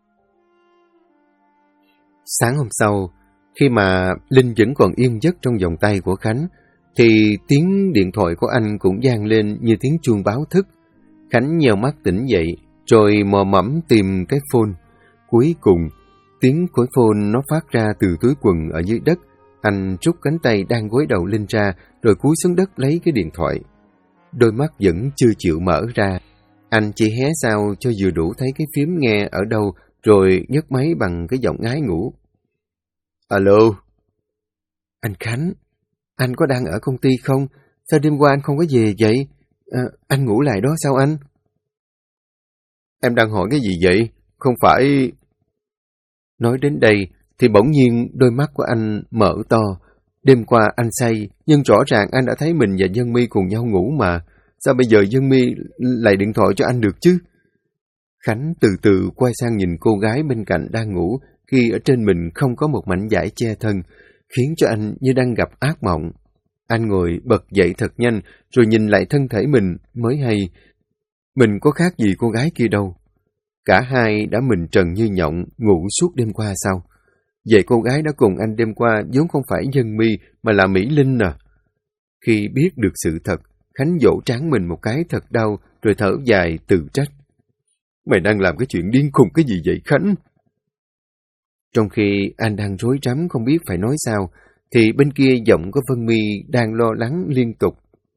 Sáng hôm sau, khi mà Linh vẫn còn yên giấc trong vòng tay của Khánh, thì tiếng điện thoại của anh cũng vang lên như tiếng chuông báo thức. Khánh nheo mắt tỉnh dậy, rồi mò mẫm tìm cái phone. Cuối cùng, tiếng của phone nó phát ra từ túi quần ở dưới đất. Anh rút cánh tay đang gối đầu Linh ra, rồi cúi xuống đất lấy cái điện thoại. Đôi mắt vẫn chưa chịu mở ra. Anh chỉ hé sao cho vừa đủ thấy cái phím nghe ở đâu, rồi nhấc máy bằng cái giọng ngái ngủ. Alo? Anh Khánh, anh có đang ở công ty không? Sao đêm qua anh không có về vậy? Anh ngủ lại đó sao anh? Em đang hỏi cái gì vậy? Không phải... Nói đến đây thì bỗng nhiên đôi mắt của anh mở to. Đêm qua anh say, nhưng rõ ràng anh đã thấy mình và Dân My cùng nhau ngủ mà. Sao bây giờ Dân My lại điện thoại cho anh được chứ? Khánh từ từ quay sang nhìn cô gái bên cạnh đang ngủ, khi ở trên mình không có một mảnh vải che thân, khiến cho anh như đang gặp ác mộng. Anh ngồi bật dậy thật nhanh, rồi nhìn lại thân thể mình mới hay. Mình có khác gì cô gái kia đâu. Cả hai đã mình trần như nhộng, ngủ suốt đêm qua sao? Vậy cô gái đã cùng anh đêm qua vốn không phải Dân My mà là Mỹ Linh à? Khi biết được sự thật, Khánh vỗ trán mình một cái thật đau, rồi thở dài tự trách. Mày đang làm cái chuyện điên khùng cái gì vậy Khánh? Trong khi anh đang rối rắm không biết phải nói sao, thì bên kia giọng của Vân My đang lo lắng liên tục.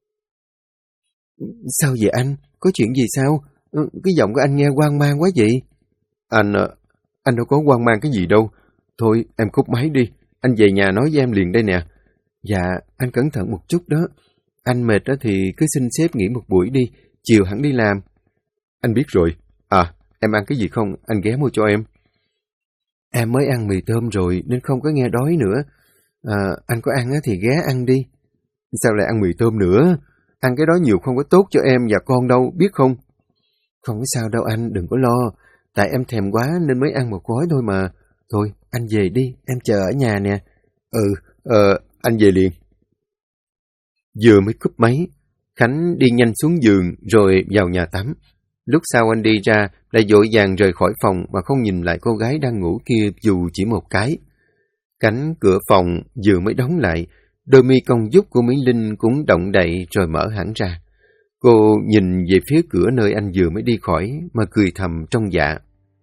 Sao vậy anh? Có chuyện gì sao? Cái giọng của anh nghe hoang mang quá vậy? Anh đâu có hoang mang cái gì đâu. Thôi em cúp máy đi, anh về nhà nói với em liền đây nè. Dạ, anh cẩn thận một chút đó. Anh mệt đó thì cứ xin sếp nghỉ một buổi đi, chiều hẳn đi làm. Anh biết rồi. Em ăn cái gì không? Anh ghé mua cho em. Em mới ăn mì tôm rồi nên không có nghe đói nữa. Anh có ăn thì ghé ăn đi. Sao lại ăn mì tôm nữa? Ăn cái đó nhiều không có tốt cho em và con đâu, biết không? Không có sao đâu anh, đừng có lo. Tại em thèm quá nên mới ăn một gói thôi mà. Thôi, anh về đi, em chờ ở nhà nè. Anh về liền. Vừa mới cúp máy, Khánh đi nhanh xuống giường rồi vào nhà tắm. Lúc sau anh đi ra, lại vội vàng rời khỏi phòng mà không nhìn lại cô gái đang ngủ kia dù chỉ một cái. Cánh cửa phòng vừa mới đóng lại, đôi mi cong vút của Mỹ Linh cũng động đậy rồi mở hẳn ra. Cô nhìn về phía cửa nơi anh vừa mới đi khỏi mà cười thầm trong dạ.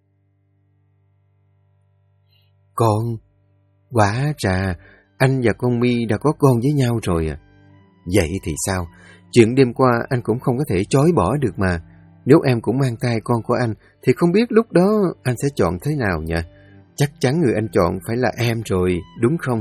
Con, quả ra anh và con My đã có con với nhau rồi à? Vậy thì sao? Chuyện đêm qua anh cũng không có thể chối bỏ được mà. Nếu em cũng mang thai con của anh thì không biết lúc đó anh sẽ chọn thế nào nhỉ? Chắc chắn người anh chọn phải là em rồi, đúng không?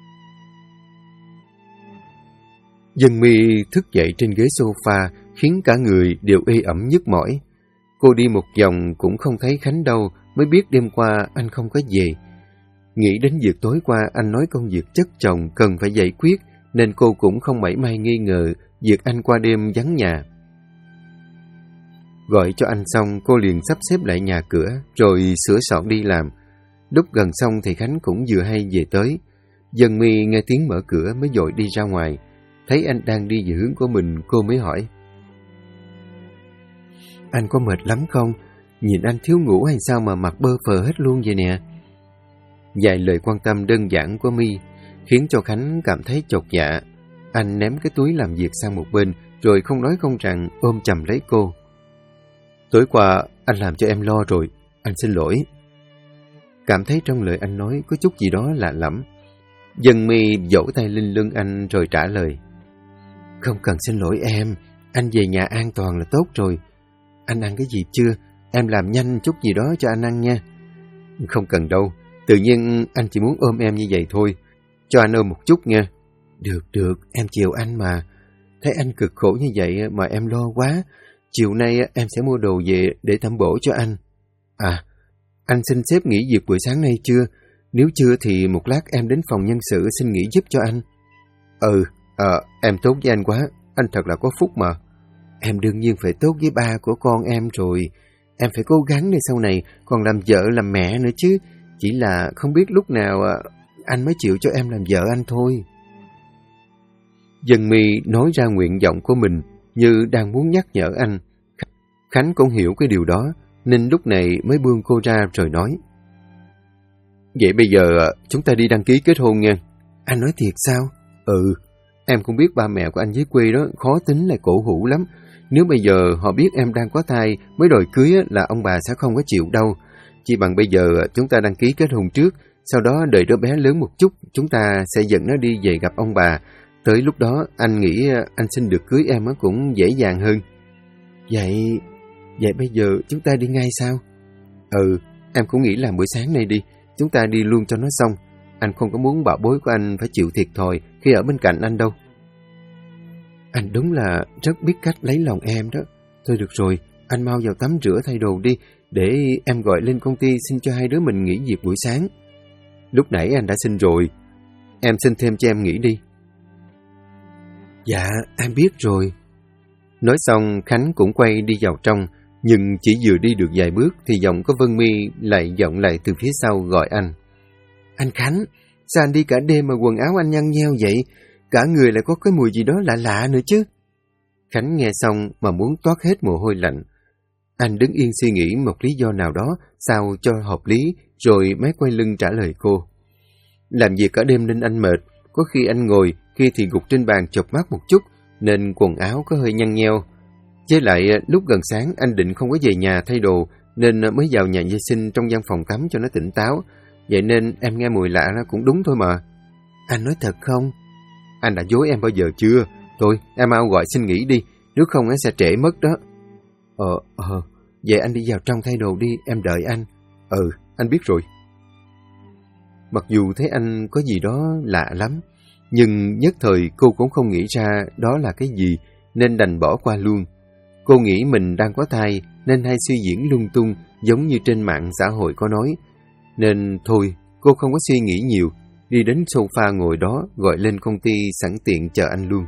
Dân My thức dậy trên ghế sofa khiến cả người đều ê ẩm nhức mỏi. Cô đi một vòng cũng không thấy Khánh đâu, mới biết đêm qua anh không có về. Nghĩ đến việc tối qua anh nói công việc chất chồng cần phải giải quyết, nên cô cũng không mảy may nghi ngờ việc anh qua đêm vắng nhà. Gọi cho anh xong, cô liền sắp xếp lại nhà cửa, rồi sửa soạn đi làm. Lúc gần xong thì Khánh cũng vừa hay về tới. Dân My nghe tiếng mở cửa mới vội đi ra ngoài. Thấy anh đang đi về hướng của mình, cô mới hỏi: "Anh có mệt lắm không? Nhìn anh thiếu ngủ hay sao mà mặt bơ phờ hết luôn vậy nè?" Vài lời quan tâm đơn giản của My khiến cho Khánh cảm thấy chột dạ. Anh ném cái túi làm việc sang một bên, rồi không nói không rằng ôm chầm lấy cô. "Tối qua anh làm cho em lo rồi, anh xin lỗi." Cảm thấy trong lời anh nói có chút gì đó lạ lẫm. Dân My vỗ tay lên lưng anh rồi trả lời: "Không cần xin lỗi em, anh về nhà an toàn là tốt rồi. Anh ăn cái gì chưa? Em làm nhanh chút gì đó cho anh ăn nha." "Không cần đâu, tự nhiên anh chỉ muốn ôm em như vậy thôi. Cho anh ôm một chút nha." Được, em chiều anh mà. Thấy anh cực khổ như vậy mà em lo quá. Chiều nay em sẽ mua đồ về để tẩm bổ cho anh. À, anh xin sếp nghỉ việc buổi sáng nay chưa? Nếu chưa thì một lát em đến phòng nhân sự xin nghỉ giúp cho anh. Em tốt với anh quá, anh thật là có phúc mà. Em đương nhiên phải tốt với ba của con em rồi. Em phải cố gắng để sau này còn làm vợ làm mẹ nữa chứ. Chỉ là không biết lúc nào anh mới chịu cho em làm vợ anh thôi. Dân My nói ra nguyện vọng của mình như đang muốn nhắc nhở anh. Khánh cũng hiểu cái điều đó, nên lúc này mới buông cô ra rồi nói: "Vậy bây giờ chúng ta đi đăng ký kết hôn nha." Anh nói thiệt sao? Em cũng biết ba mẹ của anh dưới quê đó khó tính lại cổ hủ lắm. Nếu bây giờ họ biết em đang có thai mới đòi cưới là ông bà sẽ không có chịu đâu. Chỉ bằng bây giờ chúng ta đăng ký kết hôn trước, sau đó đợi đứa bé lớn một chút, chúng ta sẽ dẫn nó đi về gặp ông bà. Tới lúc đó anh nghĩ anh xin được cưới em cũng dễ dàng hơn. Vậy bây giờ chúng ta đi ngay sao? Em cũng nghĩ là buổi sáng nay đi, chúng ta đi luôn cho nó xong. Anh không có muốn bảo bối của anh phải chịu thiệt thòi khi ở bên cạnh anh đâu. Anh đúng là rất biết cách lấy lòng em đó. Thôi được rồi, anh mau vào tắm rửa thay đồ đi, để em gọi lên công ty xin cho hai đứa mình nghỉ việc buổi sáng. Lúc nãy anh đã xin rồi, em xin thêm cho em nghỉ đi. Dạ, em biết rồi. Nói xong, Khánh cũng quay đi vào trong, nhưng chỉ vừa đi được vài bước thì giọng của Vân My lại vọng lại từ phía sau gọi anh. Anh Khánh, sao anh đi cả đêm mà quần áo anh nhăn nheo vậy? Cả người lại có cái mùi gì đó lạ lạ nữa chứ. Khánh nghe xong mà muốn toát hết mồ hôi lạnh. Anh đứng yên suy nghĩ một lý do nào đó sao cho hợp lý, rồi mới quay lưng trả lời cô. Làm việc cả đêm nên anh mệt, có khi anh ngồi, khi thì gục trên bàn chợp mắt một chút, nên quần áo có hơi nhăn nheo. Với lại lúc gần sáng anh định không có về nhà thay đồ, nên mới vào nhà vệ sinh trong văn phòng tắm cho nó tỉnh táo. Vậy nên em nghe mùi lạ nó cũng đúng thôi mà. Anh nói thật không? Anh đã dối em bao giờ chưa? Thôi, em mau gọi xin nghỉ đi, nếu không nó sẽ trễ mất đó. Vậy anh đi vào trong thay đồ đi, em đợi anh. Anh biết rồi. Mặc dù thấy anh có gì đó lạ lắm, nhưng nhất thời cô cũng không nghĩ ra đó là cái gì, nên đành bỏ qua luôn. Cô nghĩ mình đang có thai, nên hay suy diễn lung tung, giống như trên mạng xã hội có nói. Nên thôi, cô không có suy nghĩ nhiều, đi đến sofa ngồi đó, gọi lên công ty sẵn tiện chờ anh luôn.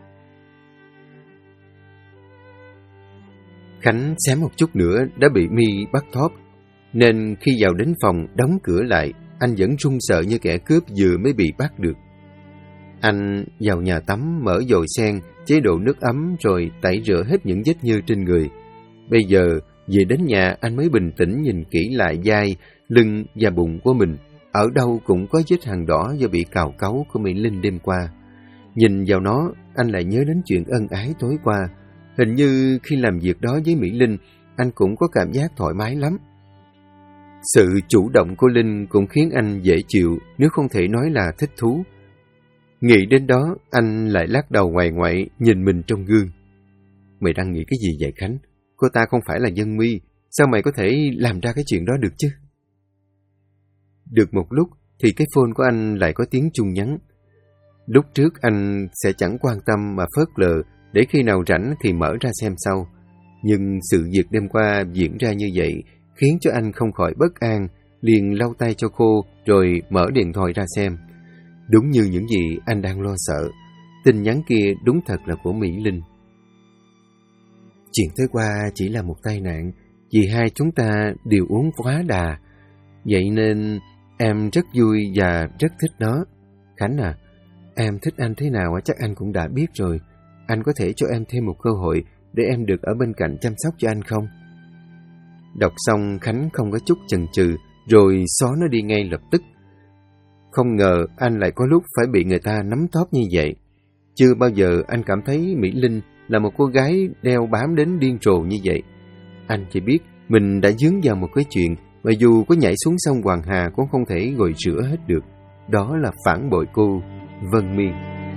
Khánh xém một chút nữa đã bị My bắt thóp, nên khi vào đến phòng đóng cửa lại, anh vẫn run sợ như kẻ cướp vừa mới bị bắt được. Anh vào nhà tắm, mở dồi sen, chế độ nước ấm rồi tẩy rửa hết những vết nhơ trên người. Bây giờ, về đến nhà anh mới bình tĩnh nhìn kỹ lại vai, lưng và bụng của mình. Ở đâu cũng có vết hằn đỏ do bị cào cấu của Mỹ Linh đêm qua. Nhìn vào nó, anh lại nhớ đến chuyện ân ái tối qua. Hình như khi làm việc đó với Mỹ Linh, anh cũng có cảm giác thoải mái lắm. Sự chủ động của Linh cũng khiến anh dễ chịu, nếu không thể nói là thích thú. Nghĩ đến đó, anh lại lắc đầu ngoại ngoại nhìn mình trong gương. Mày đang nghĩ cái gì vậy Khánh? Cô ta không phải là Dân My, sao mày có thể làm ra cái chuyện đó được chứ? Được một lúc thì cái phone của anh lại có tiếng chuông nhắn. Lúc trước anh sẽ chẳng quan tâm mà phớt lờ, để khi nào rảnh thì mở ra xem sau. Nhưng sự việc đêm qua diễn ra như vậy khiến cho anh không khỏi bất an, liền lau tay cho khô rồi mở điện thoại ra xem. Đúng như những gì anh đang lo sợ, tin nhắn kia đúng thật là của Mỹ Linh. Chuyện tới qua chỉ là một tai nạn, vì hai chúng ta đều uống quá đà. Vậy nên em rất vui và rất thích nó. Khánh à, em thích anh thế nào chắc anh cũng đã biết rồi. Anh có thể cho em thêm một cơ hội để em được ở bên cạnh chăm sóc cho anh không? Đọc xong Khánh không có chút chần chừ, rồi xóa nó đi ngay lập tức. Không ngờ anh lại có lúc phải bị người ta nắm tóp như vậy. Chưa bao giờ anh cảm thấy Mỹ Linh là một cô gái đeo bám đến điên rồ như vậy. Anh chỉ biết mình đã dướng vào một cái chuyện mà dù có nhảy xuống sông Hoàng Hà cũng không thể gội rửa hết được. Đó là phản bội cô, Vân My.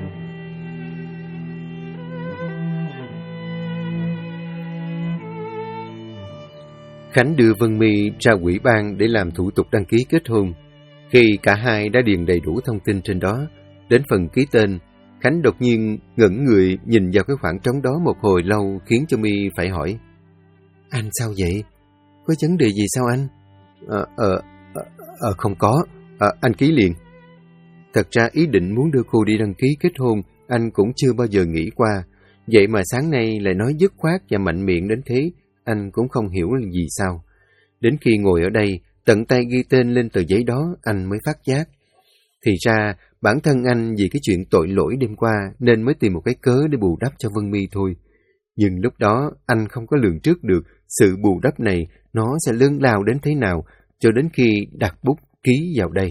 Khánh đưa Vân My ra ủy ban để làm thủ tục đăng ký kết hôn. Khi cả hai đã điền đầy đủ thông tin trên đó, đến phần ký tên, Khánh đột nhiên ngẩng người nhìn vào cái khoảng trống đó một hồi lâu, khiến cho My phải hỏi: Anh sao vậy? Có vấn đề gì sao anh? Không có, anh ký liền. Thật ra ý định muốn đưa cô đi đăng ký kết hôn anh cũng chưa bao giờ nghĩ qua. Vậy mà sáng nay lại nói dứt khoát và mạnh miệng đến thế, anh cũng không hiểu là gì sao. Đến khi ngồi ở đây, tận tay ghi tên lên tờ giấy đó, anh mới phát giác. Thì ra, bản thân anh vì cái chuyện tội lỗi đêm qua nên mới tìm một cái cớ để bù đắp cho Vân My thôi. Nhưng lúc đó, anh không có lường trước được sự bù đắp này nó sẽ lớn lao đến thế nào cho đến khi đặt bút ký vào đây.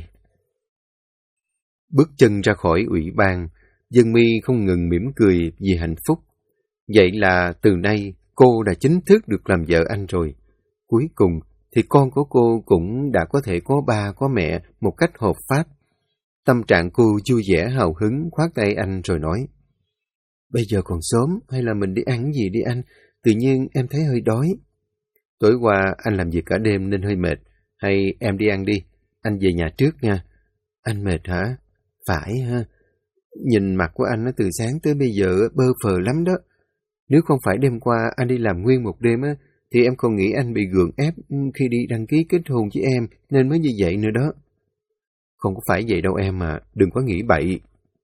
Bước chân ra khỏi ủy ban, Vân My không ngừng mỉm cười vì hạnh phúc. Vậy là từ nay cô đã chính thức được làm vợ anh rồi. Cuối cùng thì con của cô cũng đã có thể có ba có mẹ một cách hợp pháp. Tâm trạng cô vui vẻ hào hứng khoác tay anh rồi nói: Bây giờ còn sớm, hay là mình đi ăn gì đi anh? Tự nhiên em thấy hơi đói. Tối qua anh làm việc cả đêm nên hơi mệt. Hay em đi ăn đi, anh về nhà trước nha. Anh mệt hả? Phải ha. Nhìn mặt của anh nó từ sáng tới bây giờ bơ phờ lắm đó. Nếu không phải đêm qua anh đi làm nguyên một đêm á, thì em còn nghĩ anh bị gượng ép khi đi đăng ký kết hôn với em nên mới như vậy nữa đó. Không có phải vậy đâu em à, đừng có nghĩ bậy.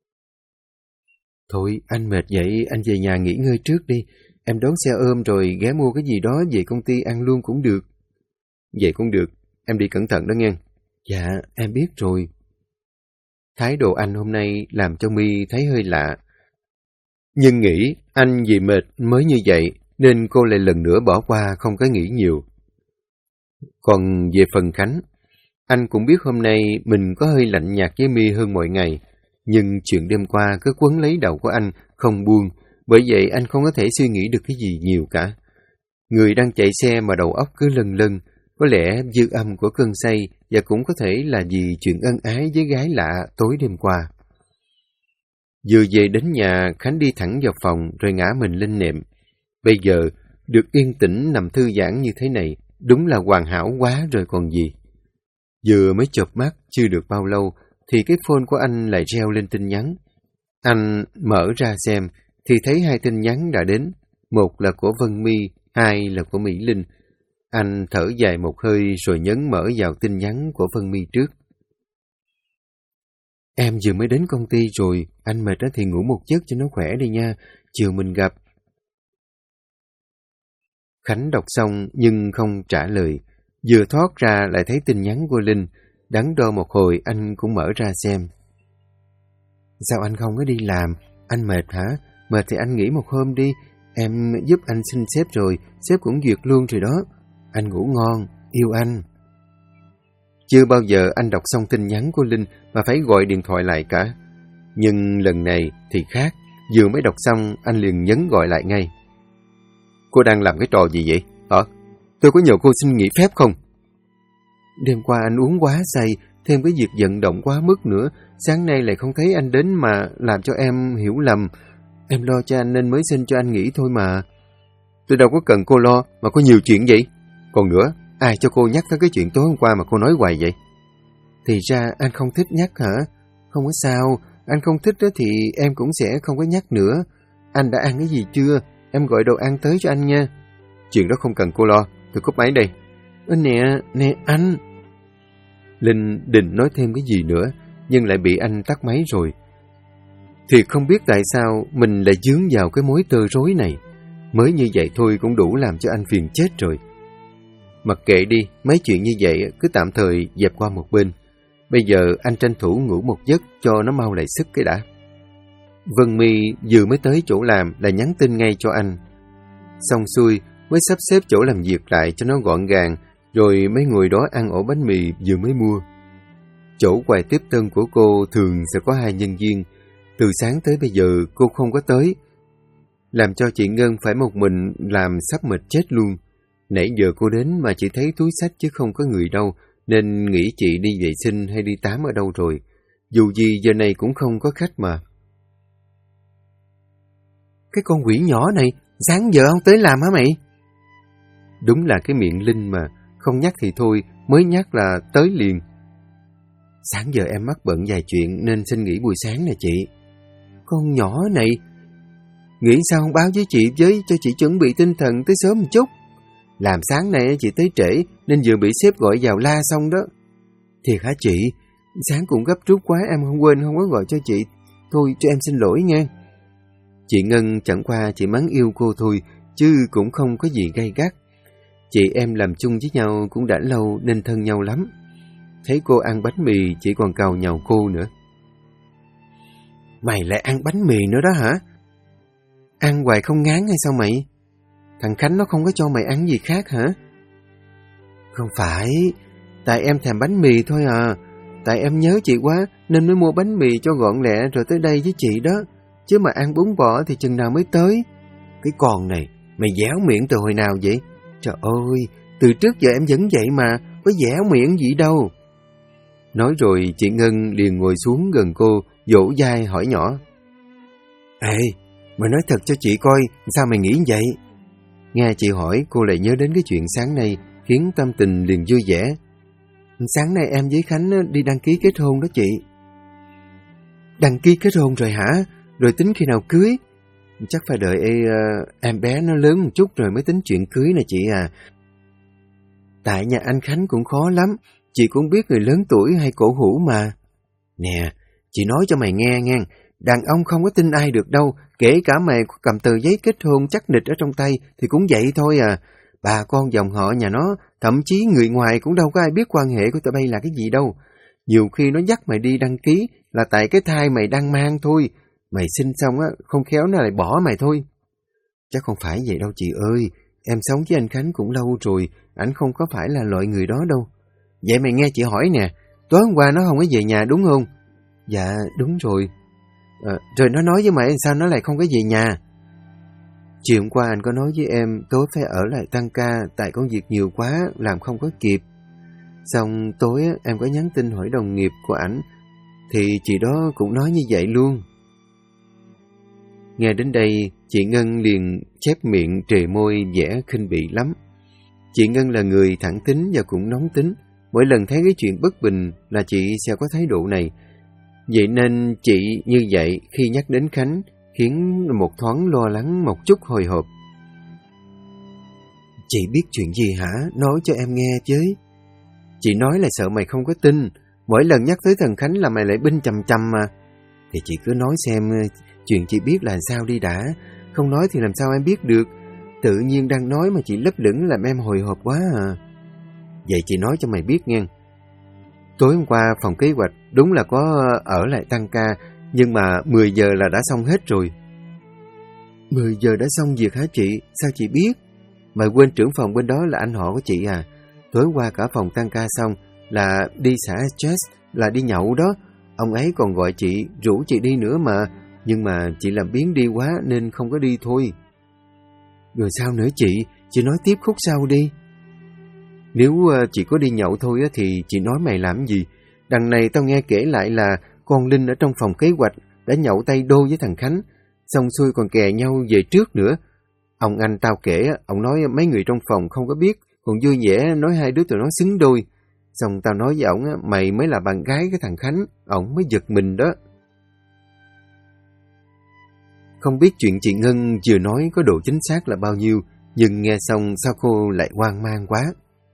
Thôi anh mệt vậy, anh về nhà nghỉ ngơi trước đi. Em đón xe ôm rồi ghé mua cái gì đó về công ty ăn luôn cũng được. Vậy cũng được, em đi cẩn thận đó nghe. Dạ, em biết rồi. Thái độ anh hôm nay làm cho My thấy hơi lạ. Nhưng nghĩ anh vì mệt mới như vậy nên cô lại lần nữa bỏ qua không có nghĩ nhiều. Còn về phần Khánh, anh cũng biết hôm nay mình có hơi lạnh nhạt với My hơn mọi ngày, nhưng chuyện đêm qua cứ quấn lấy đầu của anh không buông, bởi vậy anh không có thể suy nghĩ được cái gì nhiều cả. Người đang chạy xe mà đầu óc cứ lân lân, có lẽ dư âm của cơn say và cũng có thể là vì chuyện ân ái với gái lạ tối đêm qua. Vừa về đến nhà, Khánh đi thẳng vào phòng rồi ngã mình lên nệm. Bây giờ, được yên tĩnh nằm thư giãn như thế này, đúng là hoàn hảo quá rồi còn gì. Vừa mới chợp mắt chưa được bao lâu, thì cái phone của anh lại reo lên tin nhắn. Anh mở ra xem, thì thấy hai tin nhắn đã đến. Một là của Vân My, hai là của Mỹ Linh. Anh thở dài một hơi rồi nhấn mở vào tin nhắn của Vân My trước. Em vừa mới đến công ty rồi, anh mệt thì ngủ một giấc cho nó khỏe đi nha, chiều mình gặp. Khánh đọc xong nhưng không trả lời, vừa thoát ra lại thấy tin nhắn của Linh, đắn đo một hồi anh cũng mở ra xem. Sao anh không có đi làm, anh mệt hả? Mệt thì anh nghỉ một hôm đi, em giúp anh xin sếp rồi, sếp cũng duyệt luôn rồi đó. Anh ngủ ngon, yêu anh. Chưa bao giờ anh đọc xong tin nhắn của Linh mà phải gọi điện thoại lại cả. Nhưng lần này thì khác, vừa mới đọc xong anh liền nhấn gọi lại ngay. Cô đang làm cái trò gì vậy? Tôi có nhờ cô xin nghỉ phép không? Đêm qua anh uống quá say, thêm cái việc vận động quá mức nữa, sáng nay lại không thấy anh đến mà làm cho em hiểu lầm. Em lo cho anh nên mới xin cho anh nghỉ thôi mà. Tôi đâu có cần cô lo mà có nhiều chuyện vậy. Còn nữa, ai cho cô nhắc tới cái chuyện tối hôm qua mà cô nói hoài vậy? Thì ra anh không thích nhắc hả? Không có sao, anh không thích đó thì em cũng sẽ không có nhắc nữa. Anh đã ăn cái gì chưa? Em gọi đồ ăn tới cho anh nha. Chuyện đó không cần cô lo, tôi cúp máy đây. Nè anh. Linh định nói thêm cái gì nữa, nhưng lại bị anh tắt máy rồi. Thì không biết tại sao mình lại dướng vào cái mối tơ rối này. Mới như vậy thôi cũng đủ làm cho anh phiền chết rồi. Mặc kệ đi, mấy chuyện như vậy cứ tạm thời dẹp qua một bên. Bây giờ anh tranh thủ ngủ một giấc cho nó mau lại sức cái đã. Vân My vừa mới tới chỗ làm là nhắn tin ngay cho anh. Xong xuôi mới sắp xếp chỗ làm việc lại cho nó gọn gàng, rồi mới ngồi đó ăn ổ bánh mì vừa mới mua. Chỗ quầy tiếp tân của cô thường sẽ có 2 nhân viên. Từ sáng tới bây giờ cô không có tới, làm cho chị Ngân phải một mình làm sắp mệt chết luôn. Nãy giờ cô đến mà chỉ thấy túi xách chứ không có người đâu, nên nghĩ chị đi vệ sinh hay đi tắm ở đâu rồi. Dù gì giờ này cũng không có khách mà. Cái con quỷ nhỏ này, sáng giờ không tới làm hả mày? Đúng là cái miệng Linh mà, không nhắc thì thôi, mới nhắc là tới liền. Sáng giờ em mắc bận vài chuyện nên xin nghỉ buổi sáng nè chị. Con nhỏ này, nghĩ sao không báo với chị với cho chị chuẩn bị tinh thần tới sớm một chút. Làm sáng nay chị tới trễ nên vừa bị sếp gọi vào la xong đó. Thiệt hả chị? Sáng cũng gấp rút quá em không quên không có gọi cho chị. Thôi cho em xin lỗi nha. Chị Ngân chẳng qua chỉ mắng yêu cô thôi, chứ cũng không có gì gay gắt. Chị em làm chung với nhau cũng đã lâu nên thân nhau lắm. Thấy cô ăn bánh mì chỉ còn càu nhàu cô nữa. Mày lại ăn bánh mì nữa đó hả? Ăn hoài không ngán hay sao mày? Thằng Khánh nó không có cho mày ăn gì khác hả? Không phải, tại em thèm bánh mì thôi à. Tại em nhớ chị quá nên mới mua bánh mì cho gọn lẹ rồi tới đây với chị đó. Chứ mà ăn bún bò thì chừng nào mới tới. Cái con này, mày dẻo miệng từ hồi nào vậy? Trời ơi, từ trước giờ em vẫn vậy mà, có dẻo miệng gì đâu. Nói rồi chị Ngân liền ngồi xuống gần cô, vỗ vai hỏi nhỏ. Ê, mày nói thật cho chị coi, sao mày nghĩ vậy? Nghe chị hỏi, cô lại nhớ đến cái chuyện sáng nay, khiến tâm tình liền vui vẻ. Sáng nay em với Khánh đi đăng ký kết hôn đó chị. Đăng ký kết hôn rồi hả? Rồi tính khi nào cưới? Chắc phải đợi em bé nó lớn một chút rồi mới tính chuyện cưới nè chị à. Tại nhà anh Khánh cũng khó lắm, chị cũng biết người lớn tuổi hay cổ hủ mà. Nè, chị nói cho mày nghe nha, đàn ông không có tin ai được đâu, kể cả mày có cầm tờ giấy kết hôn chắc nịch ở trong tay thì cũng vậy thôi à. Bà con dòng họ nhà nó, thậm chí người ngoài cũng đâu có ai biết quan hệ của tụi bay là cái gì đâu. Nhiều khi nó dắt mày đi đăng ký là tại cái thai mày đang mang thôi. Mày sinh xong á, không khéo nó lại bỏ mày thôi. Chắc không phải vậy đâu chị ơi, em sống với anh Khánh cũng lâu rồi, ảnh không có phải là loại người đó đâu. Vậy mày nghe chị hỏi nè, tối hôm qua nó không có về nhà đúng không? Dạ, đúng rồi. Rồi nó nói với mày sao nó lại không có về nhà? Chiều hôm qua anh có nói với em tối phải ở lại tăng ca tại công việc nhiều quá, làm không có kịp. Xong tối em có nhắn tin hỏi đồng nghiệp của ảnh, thì chị đó cũng nói như vậy luôn. Nghe đến đây, chị Ngân liền chép miệng trề môi vẻ khinh bỉ lắm. Chị Ngân là người thẳng tính và cũng nóng tính. Mỗi lần thấy cái chuyện bất bình là chị sẽ có thái độ này. Vậy nên chị như vậy khi nhắc đến Khánh khiến một thoáng lo lắng một chút hồi hộp. Chị biết chuyện gì hả? Nói cho em nghe chứ. Chị nói là sợ mày không có tin. Mỗi lần nhắc tới thằng Khánh là mày lại binh chằm chằm mà. Thì chị cứ nói xem chuyện chị biết là sao đi đã. Không nói thì làm sao em biết được. Tự nhiên đang nói mà chị lấp lửng làm em hồi hộp quá à. Vậy chị nói cho mày biết nghe. Tối hôm qua phòng kế hoạch đúng là có ở lại tăng ca, nhưng mà 10 giờ là đã xong hết rồi. 10 giờ đã xong việc hả chị? Sao chị biết? Mày quên trưởng phòng bên đó là anh họ của chị à? Tối qua cả phòng tăng ca xong là đi xả stress, là đi nhậu đó. Ông ấy còn gọi chị, rủ chị đi nữa mà. Nhưng mà chị làm biếng đi quá nên không có đi thôi. Rồi sao nữa chị? Chị nói tiếp khúc sau đi. Nếu chị có đi nhậu thôi thì chị nói mày làm gì? Đằng này tao nghe kể lại là con Linh ở trong phòng kế hoạch đã nhậu tay đôi với thằng Khánh, xong xuôi còn kè nhau về trước nữa. Ông anh tao kể, ông nói mấy người trong phòng không có biết, còn vui vẻ nói hai đứa tụi nó xứng đôi. Xong tao nói với ổng mày mới là bạn gái cái thằng Khánh, ổng mới giật mình đó. Không biết chuyện chị Ngân vừa nói có độ chính xác là bao nhiêu, nhưng nghe xong sao cô lại hoang mang quá.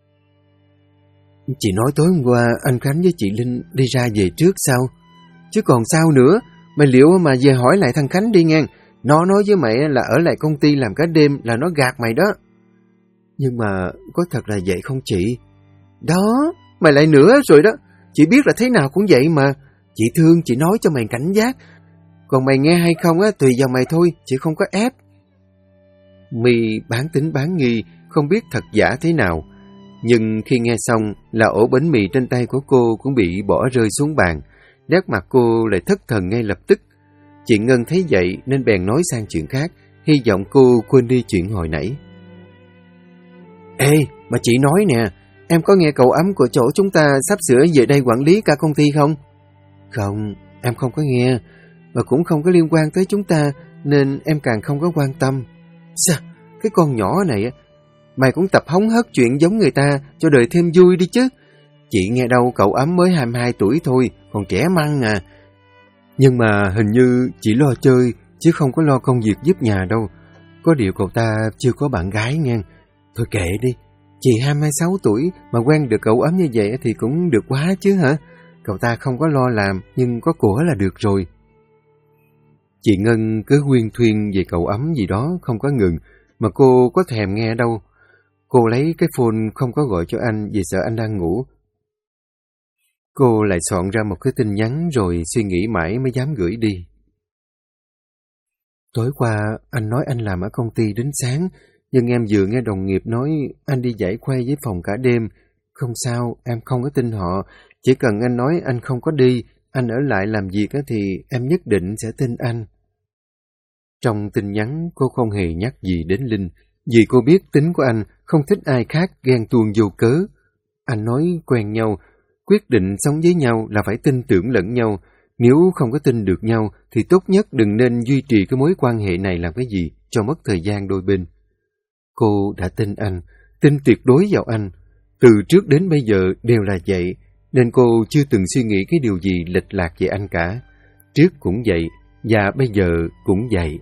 Chị nói tối hôm qua anh Khánh với chị Linh đi ra về trước sao? Chứ còn sao nữa, mày liệu mà về hỏi lại thằng Khánh đi ngang. Nó nói với mày là ở lại công ty làm cả đêm là nó gạt mày đó. Nhưng mà có thật là vậy không chị? Đó, mày lại nữa rồi đó. Chị biết là thế nào cũng vậy mà. Chị thương, chị nói cho mày cảnh giác. Còn mày nghe hay không tùy vào mày thôi, chị không có ép. My bán tín bán nghi, không biết thật giả thế nào. Nhưng khi nghe xong là ổ bánh mì trên tay của cô cũng bị bỏ rơi xuống bàn. Nét mặt cô lại thất thần ngay lập tức. Chị Ngân thấy vậy nên bèn nói sang chuyện khác, hy vọng cô quên đi chuyện hồi nãy. Ê, mà chị nói nè, em có nghe cậu ấm của chỗ chúng ta sắp sửa về đây quản lý cả công ty không? Không, em không có nghe, và cũng không có liên quan tới chúng ta, nên em càng không có quan tâm. Sao, cái con nhỏ này, mày cũng tập hóng hớt chuyện giống người ta cho đời thêm vui đi chứ. Chị nghe đâu cậu ấm mới 22 tuổi thôi, còn trẻ măng à. Nhưng mà hình như chỉ lo chơi, chứ không có lo công việc giúp nhà đâu. Có điều cậu ta chưa có bạn gái nghe. Thôi kệ đi, chị 26 tuổi mà quen được cậu ấm như vậy thì cũng được quá chứ hả? Cậu ta không có lo làm, nhưng có của là được rồi. Chị Ngân cứ huyên thuyên về cậu ấm gì đó không có ngừng, mà cô có thèm nghe đâu. Cô lấy cái phone không có gọi cho anh vì sợ anh đang ngủ. Cô lại soạn ra một cái tin nhắn rồi suy nghĩ mãi mới dám gửi đi. Tối qua anh nói anh làm ở công ty đến sáng, nhưng em vừa nghe đồng nghiệp nói anh đi giải khuây với phòng cả đêm. Không sao, em không có tin họ. Chỉ cần anh nói anh không có đi, anh ở lại làm việc thì em nhất định sẽ tin anh. Trong tin nhắn cô không hề nhắc gì đến Linh, vì cô biết tính của anh không thích ai khác ghen tuông vô cớ. Anh nói quen nhau, quyết định sống với nhau là phải tin tưởng lẫn nhau. Nếu không có tin được nhau thì tốt nhất đừng nên duy trì cái mối quan hệ này làm cái gì cho mất thời gian đôi bên. Cô đã tin anh, tin tuyệt đối vào anh. Từ trước đến bây giờ đều là vậy, nên cô chưa từng suy nghĩ cái điều gì lệch lạc về anh cả. Trước cũng vậy, và bây giờ cũng vậy.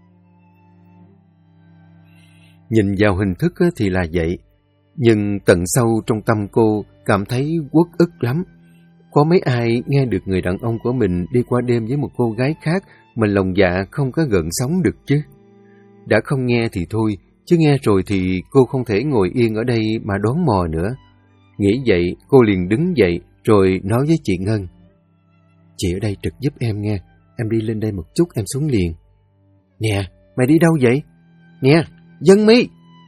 Nhìn vào hình thức thì là vậy, nhưng tận sâu trong tâm cô cảm thấy uất ức lắm. Có mấy ai nghe được người đàn ông của mình đi qua đêm với một cô gái khác mà lòng dạ không có gợn sóng được chứ? Đã không nghe thì thôi, chứ nghe rồi thì cô không thể ngồi yên ở đây mà đoán mò nữa. Nghĩ vậy, cô liền đứng dậy rồi nói với chị Ngân. Chị ở đây trực giúp em nghe, em đi lên đây một chút em xuống liền. Nè, mày đi đâu vậy? Nè, Dân My!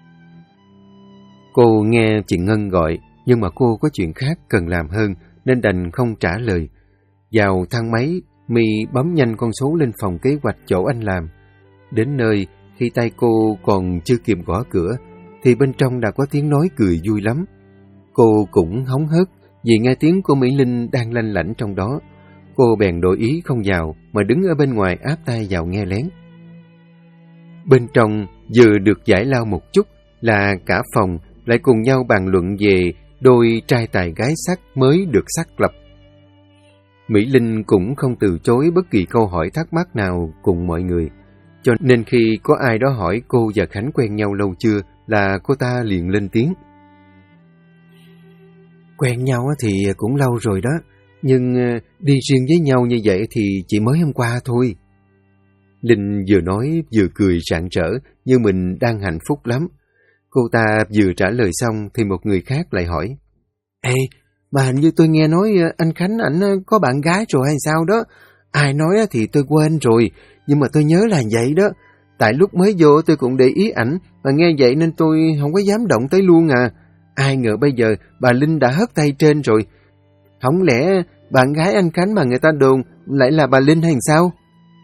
Cô nghe chị Ngân gọi, nhưng mà cô có chuyện khác cần làm hơn, nên đành không trả lời. Vào thang máy, My bấm nhanh con số lên phòng kế hoạch chỗ anh làm. Đến nơi, khi tay cô còn chưa kịp gõ cửa, thì bên trong đã có tiếng nói cười vui lắm. Cô cũng hóng hớt vì nghe tiếng của Mỹ Linh đang lanh lảnh trong đó. Cô bèn đổi ý không vào, mà đứng ở bên ngoài áp tai vào nghe lén. Bên trong vừa được giải lao một chút là cả phòng lại cùng nhau bàn luận về đôi trai tài gái sắc mới được xác lập. Mỹ Linh cũng không từ chối bất kỳ câu hỏi thắc mắc nào cùng mọi người, cho nên khi có ai đó hỏi cô và Khánh quen nhau lâu chưa là cô ta liền lên tiếng. Quen nhau thì cũng lâu rồi đó, nhưng đi riêng với nhau như vậy thì chỉ mới hôm qua thôi. Linh vừa nói vừa cười rạng rỡ như mình đang hạnh phúc lắm. Cô ta vừa trả lời xong thì một người khác lại hỏi. Ê, mà hình như tôi nghe nói anh Khánh ảnh có bạn gái rồi hay sao đó. Ai nói thì tôi quên rồi, nhưng mà tôi nhớ là vậy đó. Tại lúc mới vô tôi cũng để ý ảnh, mà nghe vậy nên tôi không có dám động tới luôn à. Ai ngờ bây giờ bà Linh đã hất tay trên rồi. Không lẽ bạn gái anh Khánh mà người ta đồn lại là bà Linh hay sao?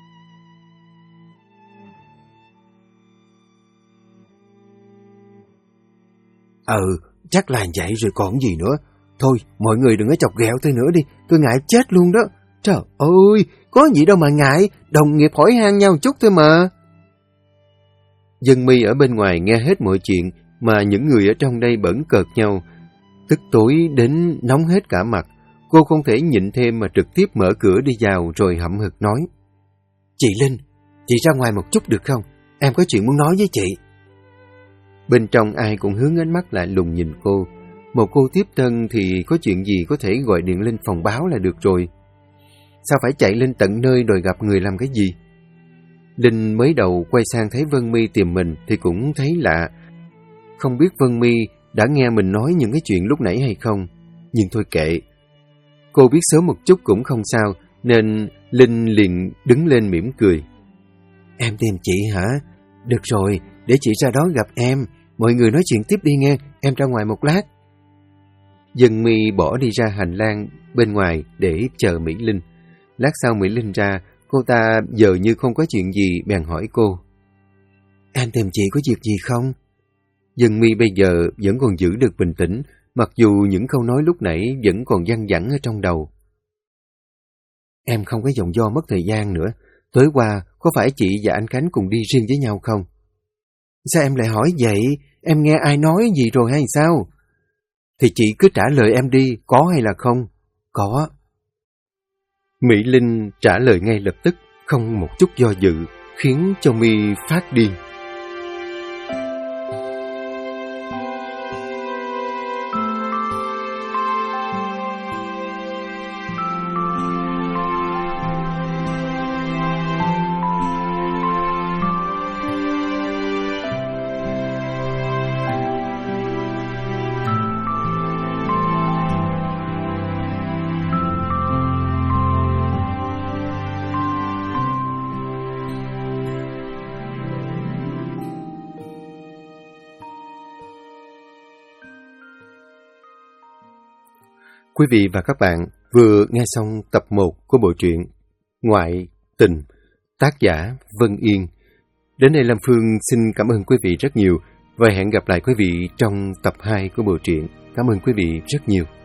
Chắc là vậy rồi còn gì nữa. Thôi, mọi người đừng có chọc ghẹo tôi nữa đi, tôi ngại chết luôn đó. Trời ơi, có gì đâu mà ngại, đồng nghiệp hỏi han nhau chút thôi mà. Dân My ở bên ngoài nghe hết mọi chuyện, mà những người ở trong đây bẩn cợt nhau. Tức tối đến nóng hết cả mặt, cô không thể nhịn thêm mà trực tiếp mở cửa đi vào rồi hậm hực nói. Chị Linh, chị ra ngoài một chút được không? Em có chuyện muốn nói với chị. Bên trong ai cũng hướng ánh mắt lại lùng nhìn cô. Một cô tiếp tân thì có chuyện gì có thể gọi điện lên phòng báo là được rồi. Sao phải chạy lên tận nơi đòi gặp người làm cái gì? Linh mới đầu quay sang thấy Vân My tìm mình thì cũng thấy lạ. Không biết Vân My đã nghe mình nói những cái chuyện lúc nãy hay không, nhưng thôi kệ. Cô biết sớm một chút cũng không sao, nên Linh liền đứng lên mỉm cười. Em tìm chị hả? Được rồi, để chị ra đó gặp em. Mọi người nói chuyện tiếp đi nghe, em ra ngoài một lát. Vân My bỏ đi ra hành lang bên ngoài để chờ Mỹ Linh. Lát sau Mỹ Linh ra, cô ta giờ như không có chuyện gì bèn hỏi cô. Em tìm chị có việc gì không? Vân My bây giờ vẫn còn giữ được bình tĩnh, mặc dù những câu nói lúc nãy vẫn còn văng vẳng ở trong đầu. Em không có vòng vo mất thời gian nữa. Tối qua, có phải chị và anh Khánh cùng đi riêng với nhau không? Sao em lại hỏi vậy? Em nghe ai nói gì rồi hay sao? Thì chị cứ trả lời em đi, có hay là không? Có. Mỹ Linh trả lời ngay lập tức, không một chút do dự, khiến cho My phát điên. Quý vị và các bạn vừa nghe xong tập 1 của bộ truyện Ngoại Tình, tác giả Vân Yên. Đến đây Lâm Phương xin cảm ơn quý vị rất nhiều và hẹn gặp lại quý vị trong tập 2 của bộ truyện. Cảm ơn quý vị rất nhiều.